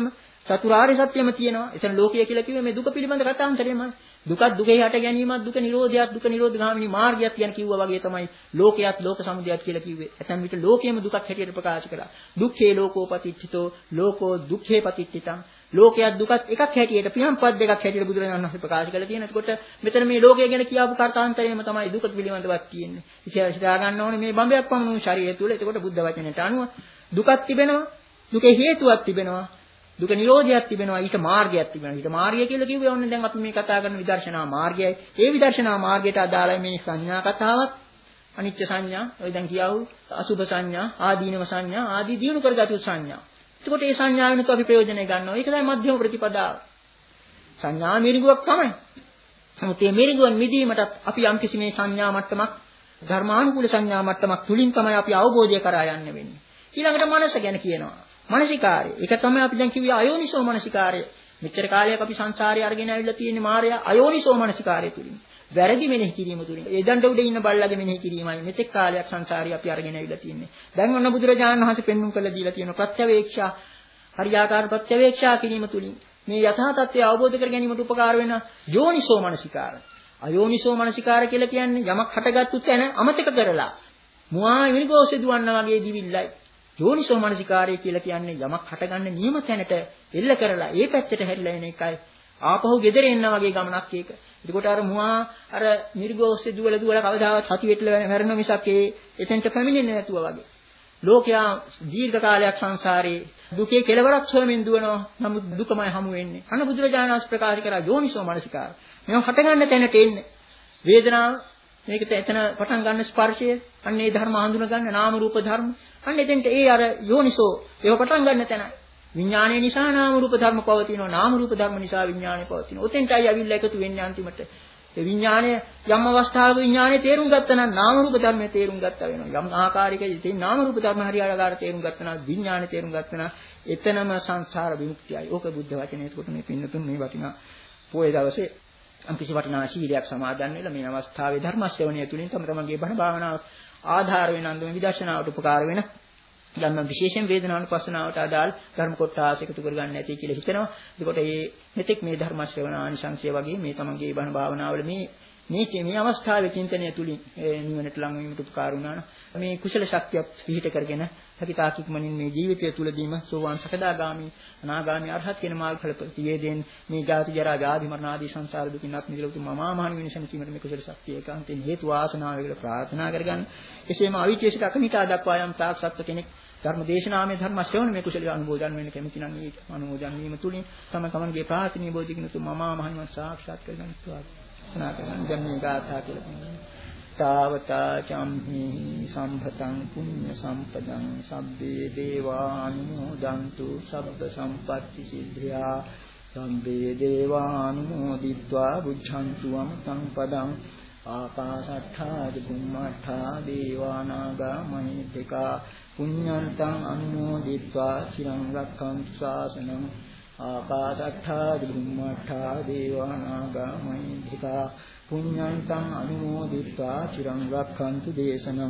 චතුරාර්ය සත්‍යම තියෙනවා. එතන ලෝකය කියලා කිව්වේ මේ දුක පිළිබඳ කතාන්තරයමයි. දුකත් දුකේ හට ගැනීමත් දුක නිරෝධයත් දුක නිරෝධ ගාමිනී මාර්ගයත් කියන කිව්වා වගේ තමයි ලෝකයත් ලෝක සමුදයත් කියලා කිව්වේ. ඇතැම් විට ලෝකයේම දුකක් හැටියට ප්‍රකාශ කළා. දුක්ඛේ ලෝකෝපතිච්චිතෝ ලෝකෝ දුක්ඛේ පතිච්චිතං. ලෝකයක් දුකත් එකක් හැටියට පියම්පත් දෙකක් හැටියට බුදුරජාණන් වහන්සේ ප්‍රකාශ කළා තියෙනවා. එතකොට මෙතන මේ ලෝකය ගැන කියවපු කර්තාන්තරයම තමයි දුක පිළිබඳවත් තියෙන්නේ. ඉතින් හිතා ගන්න ඕනේ මේ බඹයක් පමණු ශරීරය තුල. එතකොට බුද්ධ වචනයට අනුව දුකක් තිබෙනවා. දුකේ හේතුවක් තිබෙනවා. දුක නිරෝධයක් තිබෙනවා. ඊට මාර්ගයක් තිබෙනවා. ඊට මාර්ගය කියලා කිව්වේ ඕනේ දැන් අපි මේ කතා කරන විදර්ශනා මාර්ගයයි. ඒ විදර්ශනා මාර්ගයට අදාළයි මේ සංඥා කතාවත්. අනිත්‍ය සංඥා, ඔය දැන් කියවු අසුභ සංඥා, ආදීනව සංඥා, ආදී දිනු කරගත්තු සංඥා. එතකොට මේ සංඥාවෙනුත් අපි ප්‍රයෝජනය ගන්නවා. ඒක තමයි මධ්‍යම ප්‍රතිපදාව. සංඥා මිරිඟුවක් තමයි. නමුත් මේ මිරිඟුවන් මිදීමටත් අපි යම්කිසි මේ සංඥා මට්ටමක්, ධර්මානුකූල සංඥා මට්ටමක් තුලින් තමයි අපි අවබෝධය කරා යන්න වෙන්නේ. ඊළඟට මනස ගැන කියනවා. මනසිකාරය. ඒක තමයි අපි දැන් කිව්වේ අයෝනිසෝ මනසිකාරය. මෙච්චර කාලයක් අපි සංසාරේ අරගෙන ඇවිල්ලා තියෙන්නේ මායя අයෝනිසෝ මනසිකාරය තුලින්. වැරදි මෙනෙහි කිරීම තුලින්. ඒ දණ්ඩ උඩ ඉන්න බල්ලගේ මෙනෙහි කිරීමයි මෙතෙක් කාලයක් සංසාරේ අපි අරගෙන ඇවිල්ලා තියෙන්නේ. දැන් ඔන්න බුදුරජාණන් වහන්සේ පෙන්වුම් කළා දීලා තියෙන ප්‍රත්‍යවේක්ෂා හරියාකාර ප්‍රත්‍යවේක්ෂා කිරීම තුලින් මේ යථා තත්ත්වය අවබෝධ කර ගැනීමට උපකාර වෙන යෝනිසෝ මනසිකාරය. අයෝනිසෝ මනසිකාරය කියලා කියන්නේ යමක් හටගත්තු තැන අමතක කරලා මුවා විනිගෝසෙ දුවන්න වගේ දිවිල්ලයි. යෝනිසෝ මනසිකාරය කියලා කියන්නේ යමක් හටගන්න නියම තැනට එල්ල කරලා ඒ පැත්තට හැරිලා එන එකයි. ආපහු ගෙදර එන්න වගේ ගමනක් ඒක. එතකොට අර මුවා අර මිරිගෝස්සේ දුවල දුවල කවදාවත් හති වෙట్ల වැරෙන මිසක් ඒ එතෙන්ට පැමිණෙන්නේ නැතුව වගේ. ලෝකයා දීර්ඝ කාලයක් සංසාරේ දුකේ කෙලවරක් සොයමින් දුවනවා. නමුත් දුකමයි හමු වෙන්නේ. අන්න බුදුරජාණන් වහන්සේ ප්‍රකාශ කරා යෝනිසෝ මනසිකාර. මේව හටගන්න තැනට එන්න. වේදනාව මේකට එතන පටන් ගන්න ස්පර්ශය අන්න ඒ ධර්ම හඳුන ගන්න නාම රූප ධර්ම අන්න එතෙන්ට ඒ අර යෝනිසෝ ඒව පටන් ගන්න තැන විඥානයේ නිසා නාම රූප ධර්ම පවතිනවා නාම රූප ධර්ම නිසා විඥානය පවතිනවා ඔතෙන්ටයි අවිල්ල එකතු වෙන්නේ අන්තිමට ඒ විඥානය යම් අවස්ථාවක විඥානයේ තේරුම් ගත්තා නම් නාම රූප ධර්මයේ තේරුම් ගත්තා වෙනවා යම් ආකාරයකදී තේ නාම රූප ධර්ම හරියාකාර තේරුම් ගත්තා නම් විඥානයේ තේරුම් ගත්තා නම් එතනම සංසාර විමුක්තියයි ඕක බුද්ධ වචනේට කොට මේ පින්නතුන් මේ වටිනා පොයේ දවසේ අම් කිසි වටිනා සීලයක් සමාදන් වෙලා මේ අවස්ථාවේ ධර්ම ශ්‍රවණය තුලින් තම තමන්ගේ බණ භාවනාව ආධාර වෙන අන්දම විදර්ශනාවට උපකාර වෙන ධර්ම විශේෂයෙන් වේදනානුපස්සනාවට අදාළ ධර්ම කොටස එකතු කරගන්න නැති කියලා හිතනවා. ඒකට මේ මෙතෙක් මේ ධර්ම ශ්‍රවණ ආනිසංසය වගේ මේ තමන්ගේ බණ භාවනාවල මේ මේ මේ අවස්ථාවේ චින්තනය තුලින් නිවනට ලං වීමට උපකාර වුණා. මේ කුසල ශක්තියක් පිහිට කරගෙන හැකිතාකිකමනින් මේ ජීවිතය තුලදීම සෝවාන් සකදාගාමි අනාගාමි අරහත් කියන මාර්ගඵල ප්‍රතිවේදයෙන් මේ ජාති ජරා ව්‍යාධි මරණ ආදී සංසාර දුකින්වත් මිදලා උතුම් මහා මහණ වෙනසන කීමට මේ කුසල ශක්තිය ඒකාන්තයෙන් හේතු වාසනාව වේල ප්‍රාර්ථනා කරගන්න. එසේම අවිචේසිත අකනිතා දක්වා යම් තාක් සත්ව කෙනෙක් ධර්ම දේශනාමය ධර්ම ශ්‍රවණ මේ කුසල අනුමෝදන් වෙන්න කැමති නම් ඒ අනුමෝදන් වීම තුලින් තම තමන්ගේ ප්‍රාර්ථනීය බෝධිගුණ තුම් මහා මහණ සාක්ෂාත් කරගන්න ප්‍රාර්ථනා කරනවා. දැන් මේ ගාථා කියලා කියනවා. තාවතා චම්හි සම්පතං පුඤ්ඤ සම්පදං සබ්බේ දේවානුමෝදන්තු සබ්බ සම්පatti සිද්ධා සම්බේ දේවානුමෝදිत्वा බුද්ධන්තු අමතං පදං ආකාශට්ඨා චුම්මට්ඨා දේවානාගා මහිත්‍තිකා පුඤ්ඤන්තං අනුමෝදිत्वा චිරං රක්ඛන්තු ශාසනං ආකාශට්ඨා චුම්මට්ඨා දේවානාගා මහිත්‍තිකා පුඤ්ඤන්තං අනුමෝදිत्वा චිරං රක්ඛන්තු දේශනං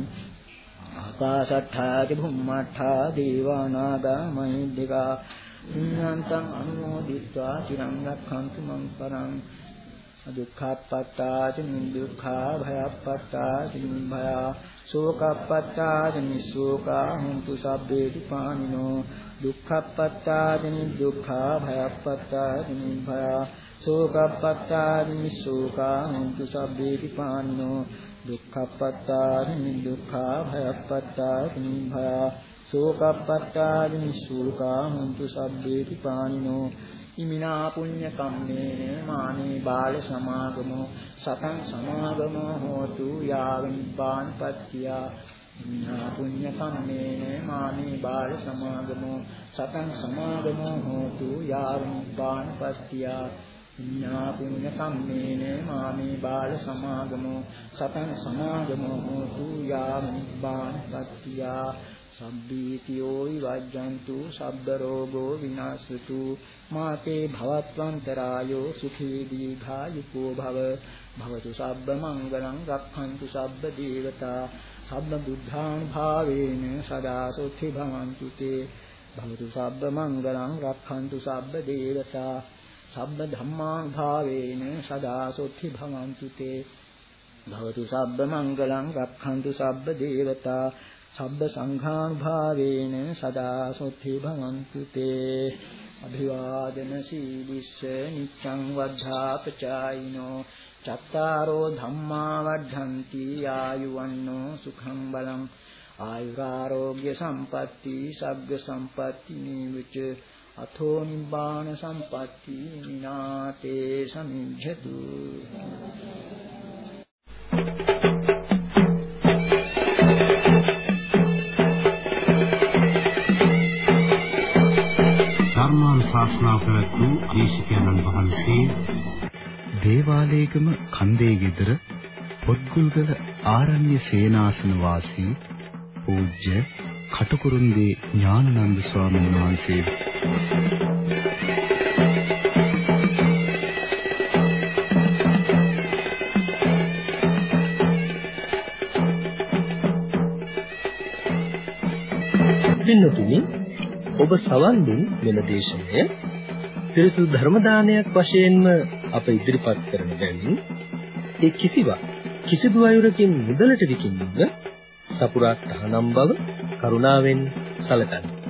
ආකාශට්ඨා චුම්මට්ඨා දේවානාගා මහිත්‍තිකා පුඤ්ඤන්තං අනුමෝදිत्वा චිරං රක්ඛන්තු මං පරං දුක්ඛප්පත්තා ච නිදුක්ඛා භයප්පත්තා ච නිභයා ශෝකප්පත්තා ච නිශෝකා හුන්තු සබ්බේ දීපානිනෝ දුක්ඛප්පත්තා ච නිදුක්ඛා භයප්පත්තා ච නිභයා ශෝකප්පත්තා ච නිශෝකා හුන්තු සබ්බේ දීපානිනෝ දුක්ඛප්පත්තා ච නිදුක්ඛා භයප්පත්තා ච නිභයා ශෝකප්පත්තා ච නිශෝකා හුන්තු සබ්බේ දීපානිනෝ ඉමිනා පුඤ්ඤ කම්මේන මානේ බාල සමාගමෝ සතං සමාගමෝ හෝතු යාව නිපාන පත්‍තිය ඉමිනා පුඤ්ඤ කම්මේන මානේ බාල සමාගමෝ සතං සමාගමෝ හෝතු යාව නිපාන පත්‍තිය ඉමිනා පුඤ්ඤ කම්මේන මානේ බාල සමාගමෝ සතං සමාගමෝ හෝතු යාව නිපාන පත්‍තිය සබ්බීතියෝ විවජ්ජන්තු සබ්බ රෝගෝ විනාශතු මාතේ භවත්වන්තරායෝ සුඛී දීඝායුකෝ භව භවතු සබ්බ මංගලං රක්ඛන්තු සබ්බ දේවතා සබ්බ බුද්ධානුභාවේන සදා සොත්ති භවන්තු තේ භවතු සබ්බ මංගලං රක්ඛන්තු සබ්බ දේවතා සබ්බ ධම්මාං භාවේන සදා සොත්ති භවන්තු තේ භවතු සබ්බ මංගලං රක්ඛන්තු සබ්බ දේවතා සබ්බ සංඝාං භාවේන සදා සොත්ති භවන්තු තේ අභිවාදන සීලිස්ස නිච්ඡං වද්ධාපචායිනෝ චත්තාරෝ ධම්මා වද්ධන්ති ආයුවන්නෝ සුඛං බලං ආයුරාෝග්‍ය සම්පatti සග්ග සම්පatti නිවිච අතෝ නිබ්බාන සම්පatti විනාතේ සමිජ්ජතු ධර්මානුශාසනා කරතු දේශකයන්න් වහන්සේ දේවාලේගම කන්දේ ගෙදර පොත්ගුල්ගල ආරණ්‍ය සේනාසන වාසී පූජ්‍ය කටුකුරුන්දී ඥානানন্দ ස්වාමීන් වහන්සේ පින්නතුනි ඔබ සවන් දුන් මෙම දේශනය පිරිසුදු ධර්ම දානයක් වශයෙන්ම අප ඉදිරිපත් කරන බැවින් ඒ කිසිවක් කිසිදු අයුරකින් මුදලට විකිණීම සපුරා තහනම් බව කරුණාවෙන් සැලකන්න.